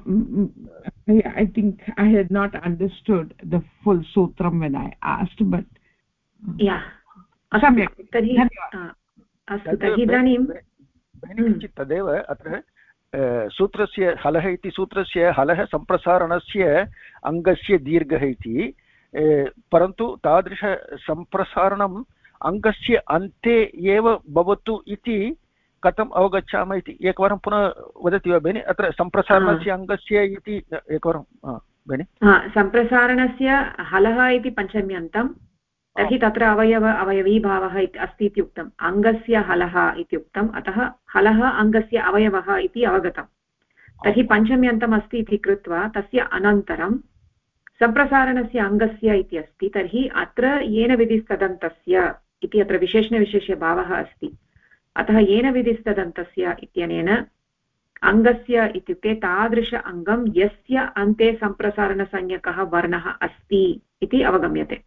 I think I had not understood the full sutram when I asked, but सम्यक् तर्हि अस्तु तर्हि इदानीं किञ्चित् तदेव अत्र सूत्रस्य हलः इति सूत्रस्य हलः सम्प्रसारणस्य अङ्गस्य दीर्घः इति परन्तु तादृशसम्प्रसारणम् अङ्गस्य अन्ते एव भवतु इति कथम् अवगच्छामः इति एकवारं पुनः वदति वा भगिनि अत्र सम्प्रसारणस्य अङ्गस्य इति एकवारं भगिनि सम्प्रसारणस्य हलः इति पञ्चम्यन्तं तर्हि तत्र अवयवीभावः अस्ति इति उक्तम् अङ्गस्य हलः इति उक्तम् अतः हलः अङ्गस्य अवयवः इति अवगतम् तर्हि पञ्चम्यन्तम् अस्ति इति कृत्वा तस्य अनन्तरं सम्प्रसारणस्य अङ्गस्य इति अस्ति तर्हि अत्र येन विधिस्तदन्तस्य इति अत्र विशेषणविशेष्यभावः अस्ति अतः येन विधिस्तदन्तस्य इत्यनेन अङ्गस्य इत्युक्ते तादृश अङ्गं यस्य अन्ते सम्प्रसारणसंज्ञकः वर्णः अस्ति इति अवगम्यते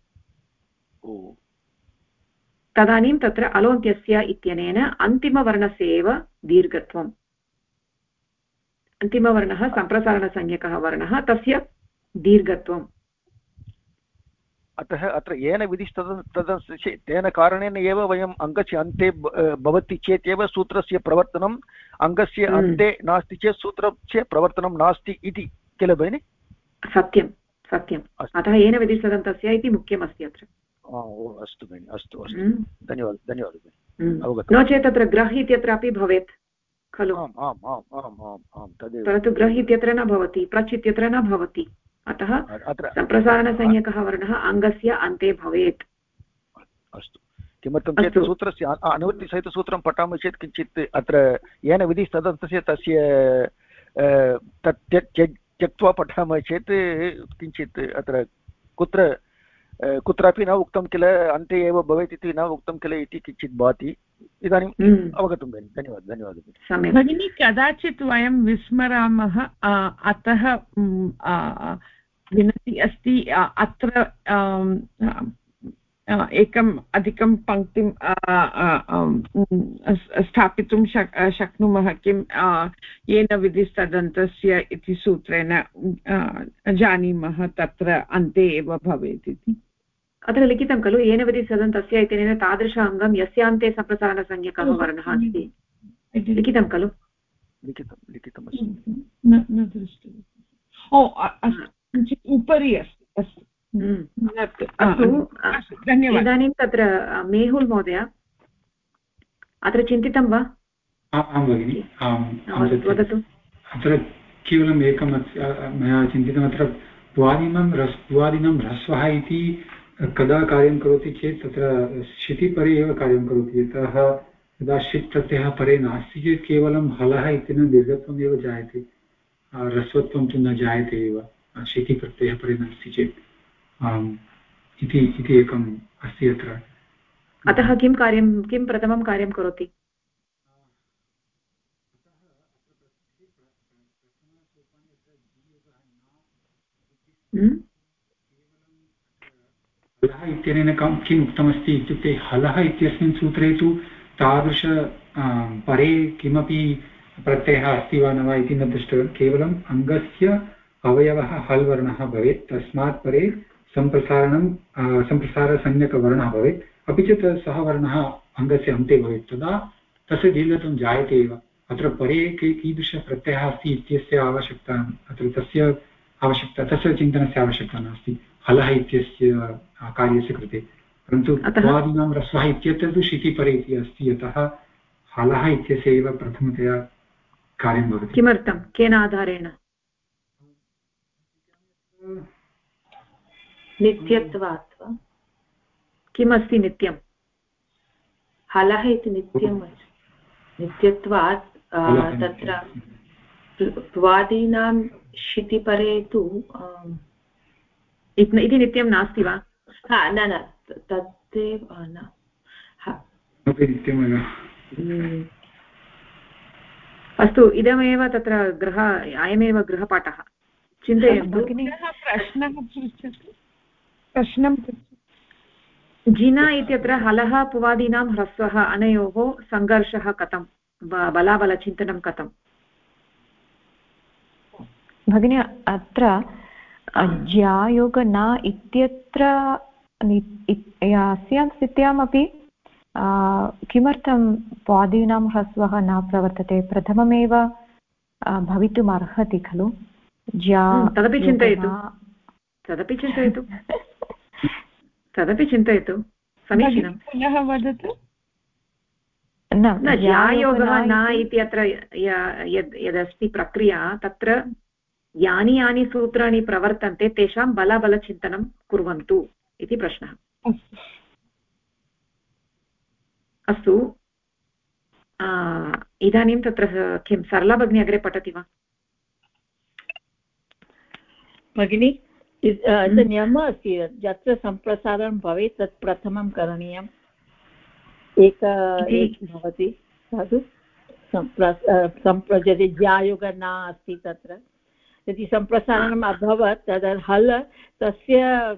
तदानीं तत्र अलोन्त्यस्य इत्यनेन अन्तिमवर्णस्य एव दीर्घत्वम् अन्तिमवर्णः सम्प्रसारणसंज्ञकः वर्णः तस्य दीर्घत्वम् अतः अत्र येन विधिस्तदन्तस्य चेत् तेन कारणेन एव वयम् अङ्गस्य अन्ते भवति चेत् एव सूत्रस्य प्रवर्तनम् अङ्गस्य अन्ते नास्ति चेत् सूत्रस्य प्रवर्तनं नास्ति इति किल भगिनि सत्यं सत्यम् अतः येन विधिस्तदन्तस्य इति मुख्यमस्ति अत्र अस्तु भगिनि अस्तु अस्तु धन्यवादः नो चेत् तत्र ग्रह इत्यत्रापि भवेत् खलु परन्तु ग्रह इत्यत्र न भवति प्रच् इत्यत्र न भवति अतः सम्प्रसारणसंज्ञकः वर्णः अङ्गस्य अन्ते भवेत् अस्तु किमर्थं चेत् सूत्रस्य अनुवृत्तिसहितसूत्रं पठामः चेत् किञ्चित् अत्र येन विधिस्तदन्तस्य तस्य त्यक्त्वा पठामः चेत् किञ्चित् अत्र कुत्रापि न उक्तं किल अन्ते एव भवेत् इति न उक्तं किल इति किञ्चित् भाति इदानीम् अवगतं भगिनि धन्यवादः भगिनी कदाचित् वयं विस्मरामः अतः विनति अस्ति अत्र एकम् अधिकं पङ्क्तिं स्थापितुं शक्नुमः किं येन विधिस्तदन्तस्य इति सूत्रेण जानीमः तत्र अन्ते एव भवेत् इति अत्र लिखितं खलु येन विधिस्तदन्तस्य इत्यनेन तादृश अङ्गं यस्यान्ते सम्प्रसारणसंज्ञकः वर्णः अस्ति लिखितं खलु लिखितमस्ति न दृष्टवती किञ्चित् उपरि अस्ति अस्तु धन्यवादः इदानीं तत्र मेहुल् महोदय अत्र चिन्तितं वा आं भगिनि वदतु अत्र केवलम् एकं मया चिन्तितम् अत्र भ्वादिनं ह्रस्वः इति कदा कार्यं करोति चेत् तत्र शितिपरे एव कार्यं करोति यतः यदा षित् प्रत्ययः परे नास्ति चेत् केवलं हलः इत्यनेन दीर्घत्वम् एव जायते ह्रस्वत्वं तु न जायते एव शितिप्रत्ययः परे नास्ति चेत् इति एकम् अस्ति अत्र अतः किं प्रथमं कार्यं करोति हलः इत्यनेन किम् उक्तमस्ति इत्युक्ते हलः इत्यस्मिन् सूत्रे तु तादृश परे किमपि प्रत्ययः अस्ति वा न वा इति न दृष्टव्यं केवलम् अङ्गस्य अवयवः हल् वर्णः भवेत् तस्मात् परे सम्प्रसारसंज्ञकवर्णः भवेत् अपि च सः वर्णः अङ्गस्य अन्ते भवेत् तदा तस्य दीर्घत्वं जायते एव अत्र परे कीदृशप्रत्ययः अस्ति इत्यस्य आवश्यकता अत्र तस्य चिन्तनस्य आवश्यकता नास्ति हलः इत्यस्य कार्यस्य कृते परन्तु भ्वादिनां ह्रस्वः इत्यत्र तु शितिपरे इति अस्ति यतः हलः इत्यस्य एव प्रथमतया कार्यं भवति किमर्थं केन आधारेण नित्यत्वात् वा किमस्ति नित्यं हलः इति नित्यत्वात् तत्र भ्वादीनां शितिपरे तु इति नित्यं नास्ति वा न तदेव न अस्तु इदमेव तत्र अयमेव गृहपाठः चिन्तयन्तु प्रश्नं जिना इत्यत्र हलः पुवादीनां ह्रस्वः अनयोः सङ्घर्षः कथं बलाबलचिन्तनं कथं भगिनी अत्र ज्यायोग न इत्यत्र अस्यां स्थित्यामपि किमर्थं पादीनां ह्रस्वः न प्रवर्तते? प्रथममेव भवितुम् अर्हति खलु? तदपि चिन्तयतु तदपि चिन्तयतु समीचीनं। पुनः वदतु। न ज्यायोगः न इति अत्र यदस्ति प्रक्रिया, तत्र यानि यानि सूत्राणि प्रवर्तन्ते तेषां बलाबलचिन्तनं कुर्वन्तु इति प्रश्नः। अस्तु, इदानीं तत्र किं सरला भगिनी अग्रे पठति वा? भगिनी, नियमः अस्ति यत्र सम्प्रसारणं भवेत् तत् प्रथमं करणीयम्। एक भवति साधु यदि ज्यायोग न अस्ति तत्र यदि सम्प्रसारणम् अभवत् तद् हल तस्य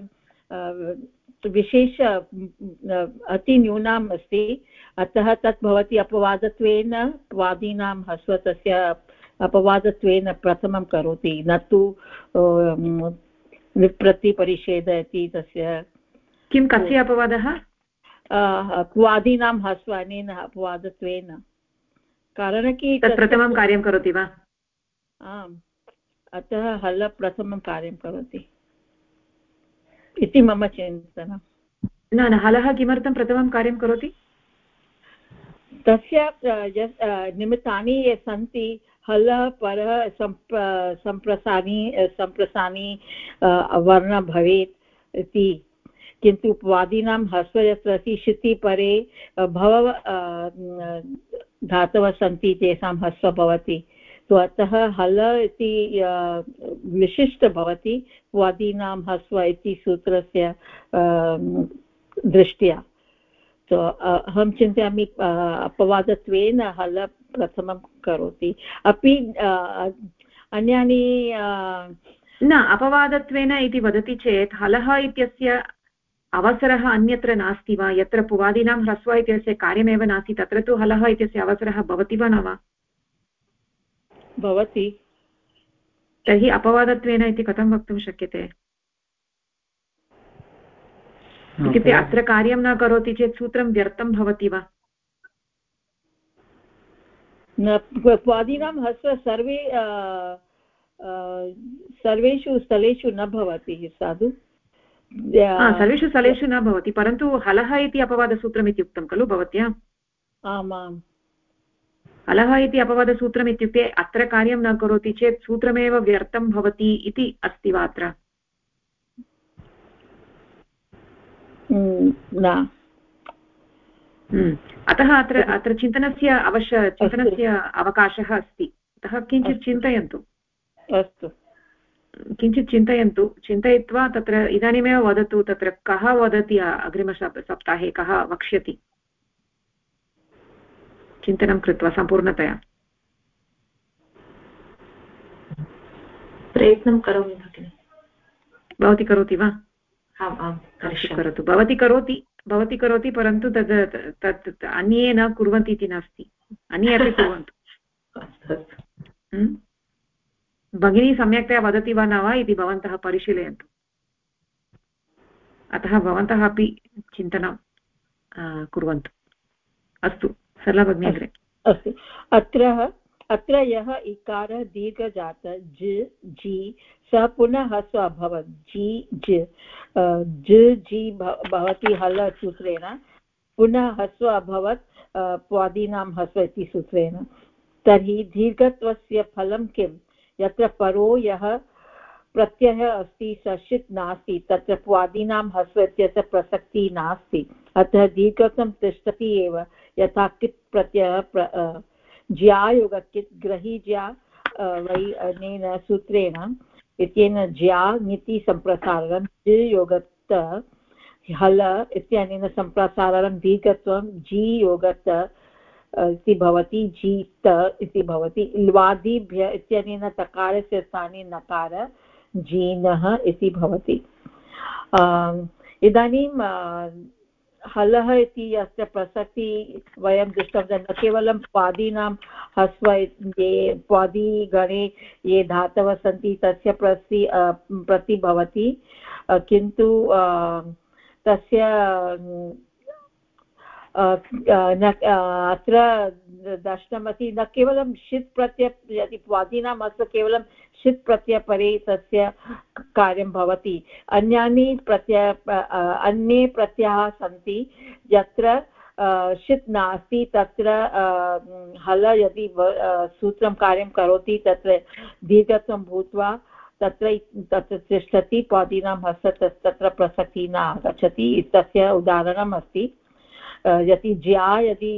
विशेष अतिन्यूनम् अस्ति, अतः तत् भवति अपवादत्वेन वादीनां ह्रस्व तस्य अपवादत्वेन प्रथमं करोति, न तु विप्रतिपरिषेध इति तस्य। किं कस्य अपवादः? वादीनां ह्रस्व अनेन अपवादत्वेन। कारणं कि तत् प्रथमं कार्यं करोति वा? आम्, अतः हल प्रथमं कार्यं करोति इति मम चिन्तनं। न हलः किमर्थं प्रथमं कार्यं करोति? तस्य निमित्तानि ये सन्ति, हल परः सम्प्रसानी वर्ण भवेत् इति, किन्तु वादीनां ह्रस्व यत्र अस्ति शिति परे भव धातवः सन्ति तेषां ह्रस्व भवति, तो अतः हल इति विशिष्ट भवति वादीनां ह्रस्व इति सूत्रस्य दृष्ट्या। तो अहं चिन्तयामि अपवादत्वेन हल प्रथमं करोति। अपि अन्यानि न अपवादत्वेन इति वदति चेत् हलः इत्यस्य अवसरः अन्यत्र नास्ति वा? यत्र पुवादीनां ह्रस्व इत्यस्य कार्यमेव नास्ति तत्र तु हलः इत्यस्य अवसरः भवति वा न वा? भवति। तर्हि अपवादत्वेन इति कथं वक्तुं शक्यते? इत्युक्ते अत्र कार्यं न करोति चेत् सूत्रं व्यर्थं भवति वा? वादीनां ह्रस्व सर्वेषु स्थलेषु न भवति साधु। सर्वेषु स्थलेषु न भवति, परन्तु हलः इति अपवादसूत्रम् इति उक्तं खलु भवत्या? आमाम्, हलः इति अपवादसूत्रम् इत्युक्ते अत्र कार्यं न करोति चेत् सूत्रमेव व्यर्थं भवति इति अस्ति वा अत्र? न। अतः अत्र चिन्तनस्य अवकाशः अस्ति, अतः किञ्चित् चिन्तयन्तु। अस्तु, किञ्चित् चिन्तयन्तु, चिन्तयित्वा तत्र इदानीमेव वदतु तत्र कः वदति अग्रिमसप्ताहे कः वक्ष्यति, चिन्तनं कृत्वा सम्पूर्णतया। प्रयत्नं करोमि भगिनि। भवती करोति वा? आम् आम् करोतु। भवती करोति परन्तु तत् अन्ये न कुर्वन्ति इति नास्ति, अन्ये अपि कुर्वन्तु। भगिनी सम्यक्तया वदति वा न वा इति भवन्तः परिशीलयन्तु। अतः भवन्तः अपि चिन्तनं कुर्वन्तु। अस्तु, सरला भगिनी अग्रे। अस्तु, अत्र यः इकारः दीर्घजात जी सः पुनः ह्रस्व अभवत्, जी भवति हल सूत्रेण, पुनः ह्रस्व अभवत् स्वादीनां ह्रस्व इति सूत्रेण। तर्हि दीर्घत्वस्य फलं किं? यत्र परो यः प्रत्ययः अस्ति सशित् नास्ति तत्र स्वादीनां ह्रस्व इत्यस्य प्रसक्तिः नास्ति, अतः दीर्घत्वं तिष्ठति एव। यथा कित् प्रत्ययः ज्यायोग कित् ग्रही ज्या वै अनेन सूत्रेण इत्यनेन ज्या नीति सम्प्रसारणं योगत् हल इत्यनेन सम्प्रसारणं दीर्घत्वं जी योगत् इति भवति, जीत इति भवति। ल्वादिभ्य इत्यनेन तकारस्य स्थाने नकार जीनः इति भवति। इदानीं हलः इति यस्य प्रसक्तिः वयं दृष्टवन्तः, न केवलं पादीनां ह्रस्व ये पादीगणे ये धातवः सन्ति तस्य प्रति भवति, किन्तु तस्य अत्र दर्शनमस्ति न केवलं षित् प्रत्यय यदि वादीनाम् अत्र केवलं षित् प्रत्ययपरे तस्य कार्यं भवति अन्ये प्रत्ययाः सन्ति यत्र षित् नास्ति तत्र हल यदि सूत्रं कार्यं करोति तत्र दीर्घत्वं भूत्वा तत्र तिष्ठति पादीनां हस्त तत्र प्रसक्तिः न आगच्छति तस्य उदाहरणम् अस्ति यदि ज्या यदि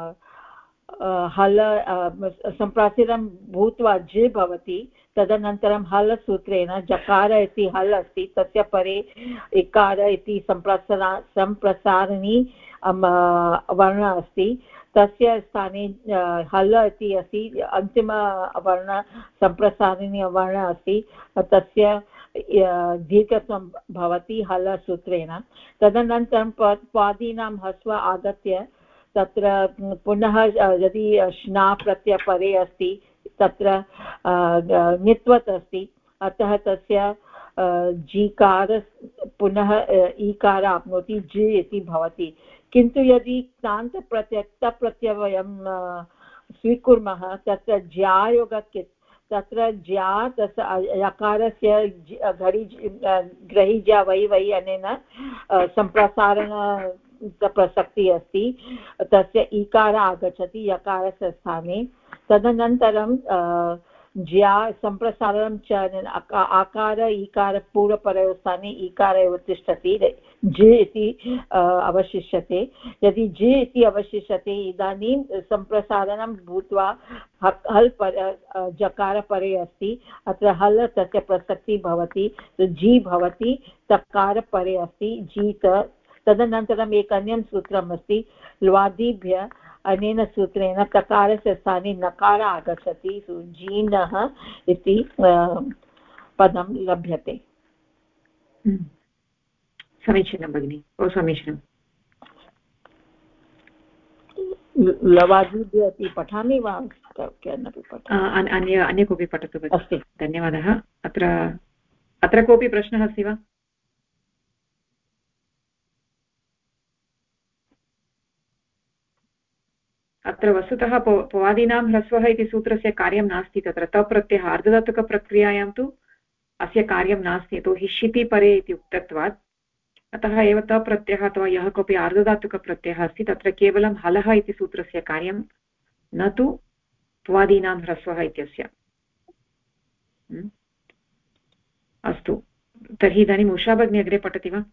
हल सम्प्रासिरं भूत्वा ज् भवति तदनन्तरं हल सूत्रेण जकार इति हल् अस्ति तस्य परे इकार इति सम्प्रसारणी वर्ण अस्ति तस्य स्थाने हल इति अस्ति अन्तिमवर्ण सम्प्रसारिणी वर्ण अस्ति तस्य दीर्घत्वं भवति हल सूत्रेण तदनन्तरं पादीनां ह्रस्व आगत्य तत्र पुनः यदि श्ना प्रत्ययपरे अस्ति तत्र ङित्वत् अस्ति अतः तस्य जीकार पुनः ईकार आप्नोति जि इति भवति किन्तु यदि क्तान्तप्रत्यय वयं स्वीकुर्मः तत्र ज्यायोगत् तत्र ज्या तस्य यकारस्य ग्रही ज्या वै वै अनेन सम्प्रसारण प्रसक्तिः अस्ति तस्य ईकार आगच्छति यकारस्य स्थाने तदनन्तरं ज्या सम्प्रसारणं च आकार ईकार पूर्वपरयोस्थाने ईकार एव तिष्ठति जि इति अवशिष्यते यदि जि इति अवशिष्यते इदानीं सम्प्रसारणं भूत्वा हल् जकार परे अस्ति अत्र हल् तस्य प्रसक्तिः भवति जि भवति तकार परे अस्ति जीत तदनन्तरम् एकन्यं सूत्रम् अस्ति ल्वादिभ्य अनेन सूत्रेण तकारस्य स्थाने नकार आगच्छति जीनः इति पदं लभ्यते समीचीनं भगिनि बहु समीचीनं लवादिभ्य अपि पठामि वा अन्य कोऽपि पठतु भगिनि धन्यवादः अत्र कोऽपि प्रश्नः अस्ति वा अत्र वस्तुतः पवादीनां ह्रस्वः इति सूत्रस्य कार्यं नास्ति तत्र तप्रत्ययः आर्धधातुकप्रक्रियायां तु अस्य कार्यं नास्ति यतोहि शिति परे इति उक्तत्वात् अतः एव तप्रत्ययः अथवा यः कोऽपि आर्धधातुकप्रत्ययः अस्ति तत्र केवलं हलः इति सूत्रस्य कार्यं न तु पवादीनां ह्रस्वः इत्यस्य अस्तु तर्हि इदानीम् उषा भगिनी अग्रे पठति वा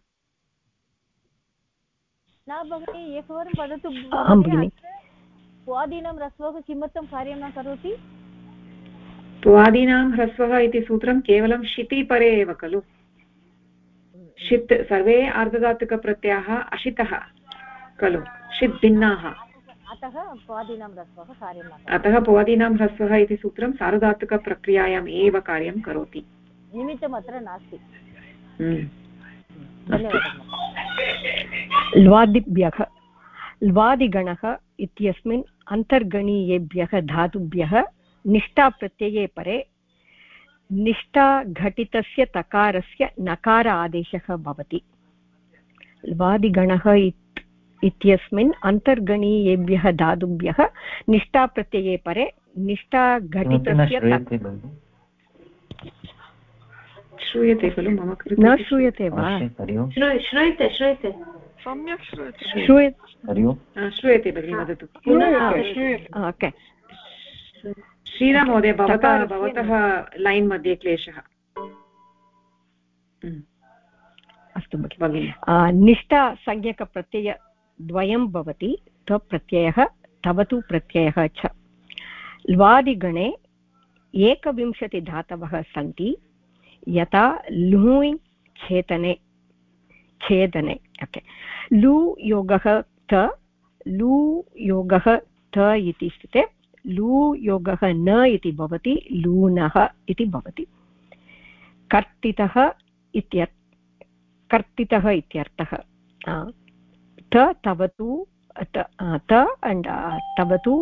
न भगिनी एकवारं वदतु स्वादीनां ह्रस्वः किमर्थं कार्यं न करोति स्वादीनां ह्रस्वः इति सूत्रं केवलं शिति परे एव खलु षित् सर्वे आर्धधातुकप्रत्ययाः अशितः खलु षित् भिन्नाः अतः स्वादीनां ह्रस्वः कार्यं न अतः स्वादीनां ह्रस्वः इति सूत्रं सार्वधातुकप्रक्रियायाम् एव कार्यं करोति निमित्तम् अत्र नास्ति ल्वादिभ्यः ल्वादिगणः इत्यस्मिन् अन्तर्गणीयेभ्यः धातुभ्यः निष्ठाप्रत्यये परे निष्ठाघटितस्य तकारस्य नकार आदेशः भवति ल्वादिगणः इत्यस्मिन् अन्तर्गणीयेभ्यः धातुभ्यः निष्ठाप्रत्यये परे निष्ठाघटितस्य श्रूयते खलु मम कृते न श्रूयते वा श्रूयते सम्यक् श्रूयते भगिनि वदतु ओके श्रीराम महोदय भवतः लैन् मध्ये क्लेशः अस्तु भगिनि निष्ठा संज्ञकप्रत्ययद्वयं भवति त्वप्रत्ययः तवतु प्रत्ययः च ल्वादिगणे 21 धातवः सन्ति यथा लूय् छेदने ओके लू योगः त लू योगः त इति स्थिते लू योगः न इति भवति लूनः इति भवति कर्तितः इत्यर्थः त तवतु त and तवतु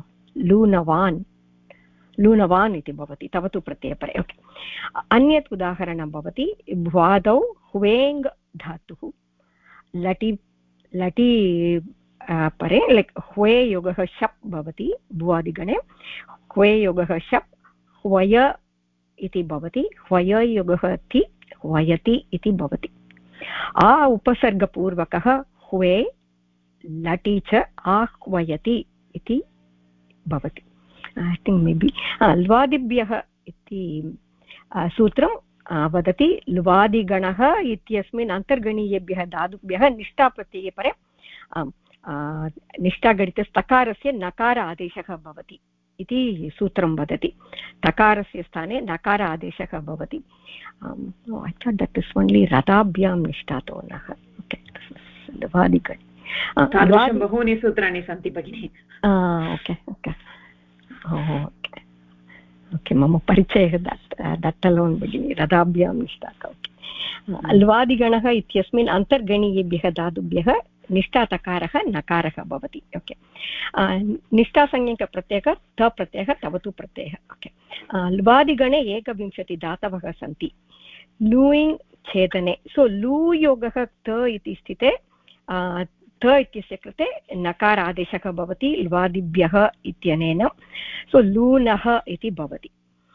लूनवान् इति भवति तवतु प्रत्ययपरे ओके अन्यत् उदाहरणं भवति भ्वादौ ह्वेङ् धातुः लटि परे लैक् ह्वे योगः शप् भवति भुवादिगणे ह्वे योगः शप् ह्वय इति भवति ह्वय योगः ति ह्वयति इति भवति आ उपसर्गपूर्वकः ह्वे लटि च आह्वयति इति भवति ऐ थिङ्क् मे बि ल्वादिभ्यः इति सूत्रं वदति ल्वादिगणः इत्यस्मिन् अन्तर्गणीयेभ्यः धातुभ्यः निष्ठाप्रत्यये परे निष्ठागणितस्तकारस्य नकार आदेशः भवति इति सूत्रं वदति तकारस्य स्थाने नकार आदेशः भवति I thought that is only रथाभ्यां निष्ठातो नः ल्वादिगणे बहूनि सूत्राणि सन्ति भगिनि ओके ओके ओके मम परिचयः दट्टलोन् भगिनि रथाभ्यां निष्ठातौ ल्वादिगणः इत्यस्मिन् अन्तर्गणीयेभ्यः धातुभ्यः निष्ठातकारः नकारः भवति ओके निष्ठासंज्ञकप्रत्ययः त प्रत्ययः तवतु प्रत्ययः ओके ल्वादिगणे 21 धातवः सन्ति लूयिङ् छेदने सो लू योगः त इति स्थिते त इत्यस्य कृते नकार आदेशः भवति ल्वादिभ्यः इत्यनेन सो लूनः इति भवति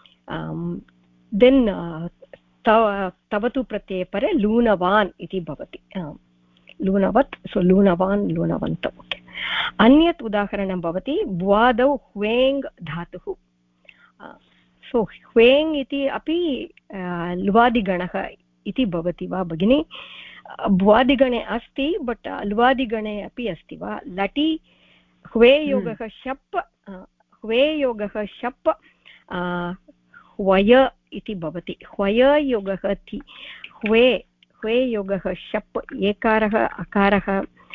देन् तवतु प्रत्यये परे लूनवान् इति भवति लूनवत् सो लूनवान् लूनवन्त ओके अन्यत् उदाहरणं भवति भ्वादौ ह्वेङ् धातुः सो ह्वेङ् इति अपि ल्वादिगणः इति भवति वा भगिनि भ्वादिगणे अस्ति बट् ल्वादिगणे अपि अस्ति वा लटि ह्वे योगः शप् ह्वय इति भवति ह्वय योगः ति ह्वे योगः शप् एकारः अकारः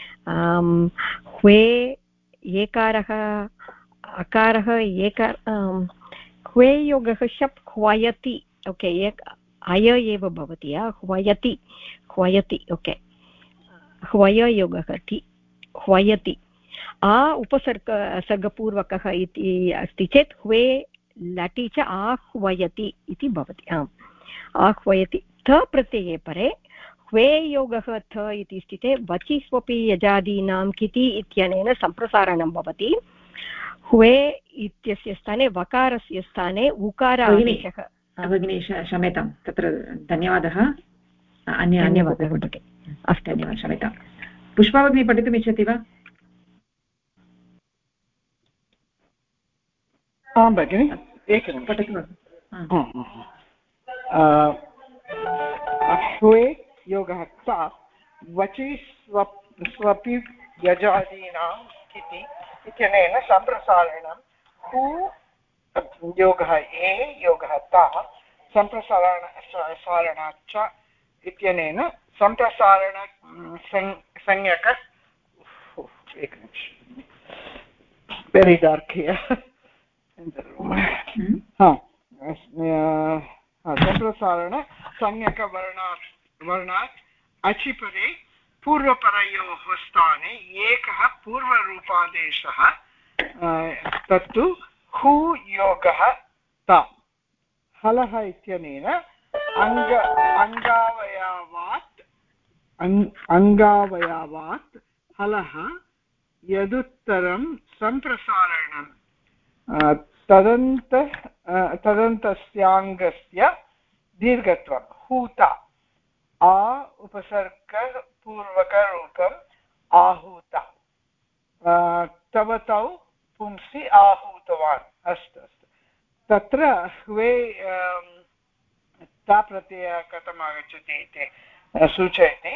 ह्वे एकारः अकारः ह्वे योगः शप् ह्वयति ओके अय एव भवति ह्वयति ओके ह्वय योगः ति ह्वयति उपसर्गपूर्वकः इति अस्ति चेत् ह्वे लटि च आह्वयति इति भवति आह्वयति थ प्रत्यये परे ह्वे योगः थ इति स्थिते वचि स्वपि यजादीनां किति इत्यनेन सम्प्रसारणं भवति ह्वे इत्यस्य स्थाने वकारस्य स्थाने उकार आदेशः भगिनी क्षम्यतां तत्र धन्यवादः धन्यवादः अस्तु धन्यवादः क्षम्यतां पुष्पा भगिनी पठितुमिच्छति वा आं भगिनि एकनिमिषं पठतु ह्वे योगः ता वचि स्वपि यजादीनां किति इत्यनेन सम्प्रसारणं हु योगः ए योगः ता सम्प्रसारणात् च इत्यनेन सम्प्रसारण संज्ञक एकनिमिषं वेरि डार्क् हियर् सम्प्रसारण संज्ञकवर्णात् अचिपरे पूर्वपरयोः स्थाने एकः पूर्वरूपादेशः तत्तु हु योगः ता हलः इत्यनेन अङ्गावयवात् हलः यदुत्तरं सम्प्रसारणं तदन्तस्याङ्गस्य दीर्घत्वं हूता आ उपसर्गपूर्वकरूपम् आहूता तवतौ पुंसि आहूतवान् अस्तु तत्र ह्वे ता प्रत्ययः कथम् आगच्छति इति सूचयति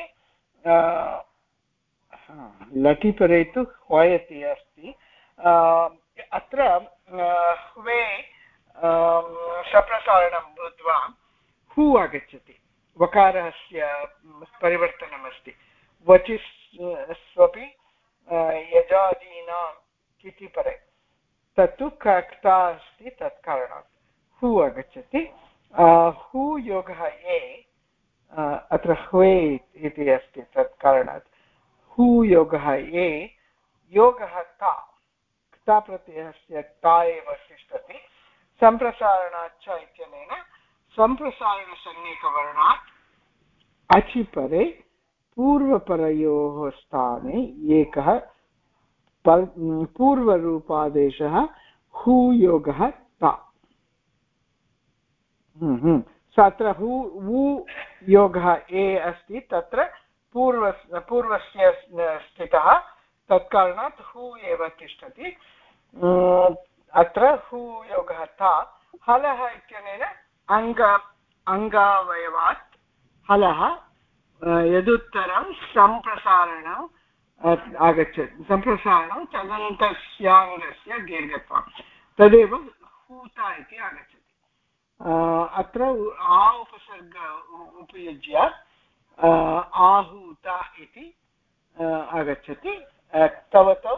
लटिपरे तु ह्वयति अस्ति अत्र ह्वे सप्रसारणं भूत्वा हु आगच्छति वकारस्य परिवर्तनमस्ति वचि स्वपि यजादीनां किति परे तत्तु क्ता अस्ति तत्कारणात् हु आगच्छति हु योगः ए अत्र ह्वे इति अस्ति तत्कारणात् हु योगः ए योगः ता क्ता प्रत्ययस्य ता एव तिष्ठति सम्प्रसारणात् च इत्यनेन सम्प्रसारणसंज्ञकवर्णात् अचिपरे पूर्वपरयोः स्थाने एकः पूर्वरूपादेशः हूयोगः ता अत्र हू योगः ए अस्ति तत्र पूर्वस्य स्थितः तत्कारणात् हू एव तिष्ठति अत्र हू योगः ता हलः इत्यनेन अङ्गावयवात् हलः यदुत्तरं सम्प्रसारणम् आगच्छति सम्प्रसारणं तदन्तस्याङ्गस्य दीर्घत्वं तदेव हूता इति आगच्छति अत्र आ उपसर्ग उपयुज्य आहूता इति आगच्छति तवतौ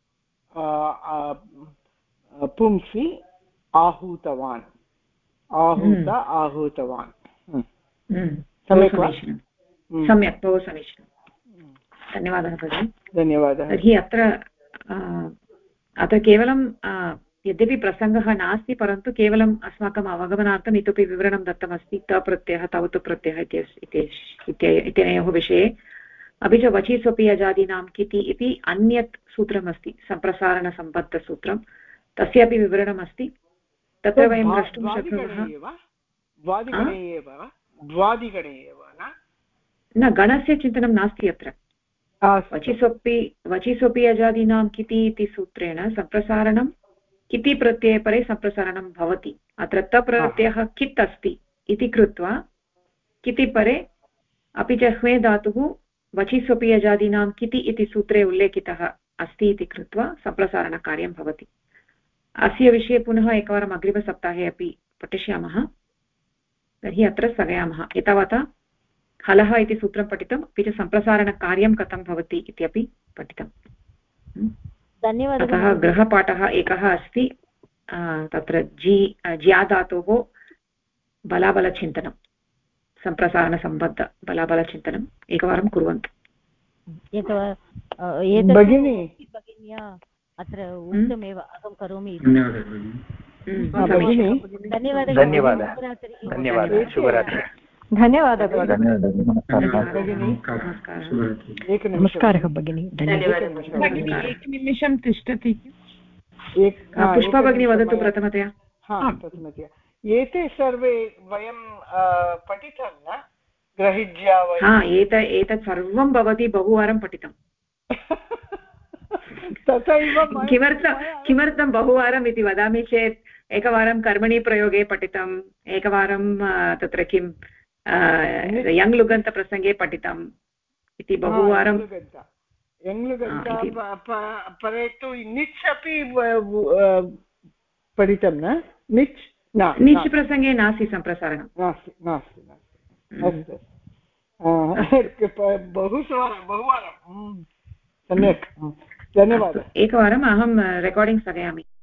पुंसि आहूतवान् आहूत आहूतवान् सम्यक् बहु समीचीनं धन्यवादः भगिनि धन्यवादः तर्हि अत्र केवलं यद्यपि प्रसङ्गः नास्ति परन्तु केवलम् अस्माकम् अवगमनार्थम् इतोपि विवरणं दत्तमस्ति तप्रत्ययः तवतु प्रत्ययः इत्यनयोः विषये अपि च वचि स्वपि अजादीनां किति इति अन्यत् सूत्रमस्ति सम्प्रसारणसम्बद्धसूत्रं तस्यापि विवरणमस्ति तत्र वयं द्रष्टुं शक्नुमः न गणस्य चिन्तनं नास्ति अत्र वचि स्वपि अजादीनां किति इति सूत्रेण सम्प्रसारणं किति प्रत्यये परे सम्प्रसारणं भवति अत्र तप्रत्ययः कित् अस्ति इति कृत्वा किति परे अपि च ह्वे धातुः वचि स्वपि अजादीनां किति इति सूत्रे उल्लेखितः अस्ति इति कृत्वा सम्प्रसारणकार्यं भवति अस्य विषये पुनः एकवारम् अग्रिमसप्ताहे अपि पठिष्यामः तर्हि अत्र स्थगयामः एतावता हलः इति सूत्रं पठितम् अपि च सम्प्रसारणकार्यं कथं भवति इत्यपि पठितम् धन्यवादः अतः गृहपाठः एकः अस्ति तत्र ज्या धातोः बलाबलचिन्तनं सम्प्रसारणसम्बद्ध बलाबलचिन्तनम् एकवारं कुर्वन्तु भगिन्या अत्र उक्तमेव अहं करोमि धन्यवादः शुभरात्रिः धन्यवादः नमस्कारः भगिनी एकनिमिषं तिष्ठति पुष्पा भगिनी वदतु प्रथमतया एते सर्वे वयं पठितं न ग्रहिज्या एतत् सर्वं भवती बहुवारं पठितम् तथैव किमर्थं बहुवारम् इति वदामि चेत् एकवारं कर्मणि प्रयोगे पठितम् एकवारं तत्र किं यङ् लुगन्तप्रसङ्गे पठितम् इति बहुवारं परे तु निच् अपि पठितं न निच् प्रसङ्गे नास्ति सम्प्रसारणं नास्ति बहुवारं सम्यक् धन्यवादः एकवारम् अहं रेकार्डिङ्ग् स्थगयामि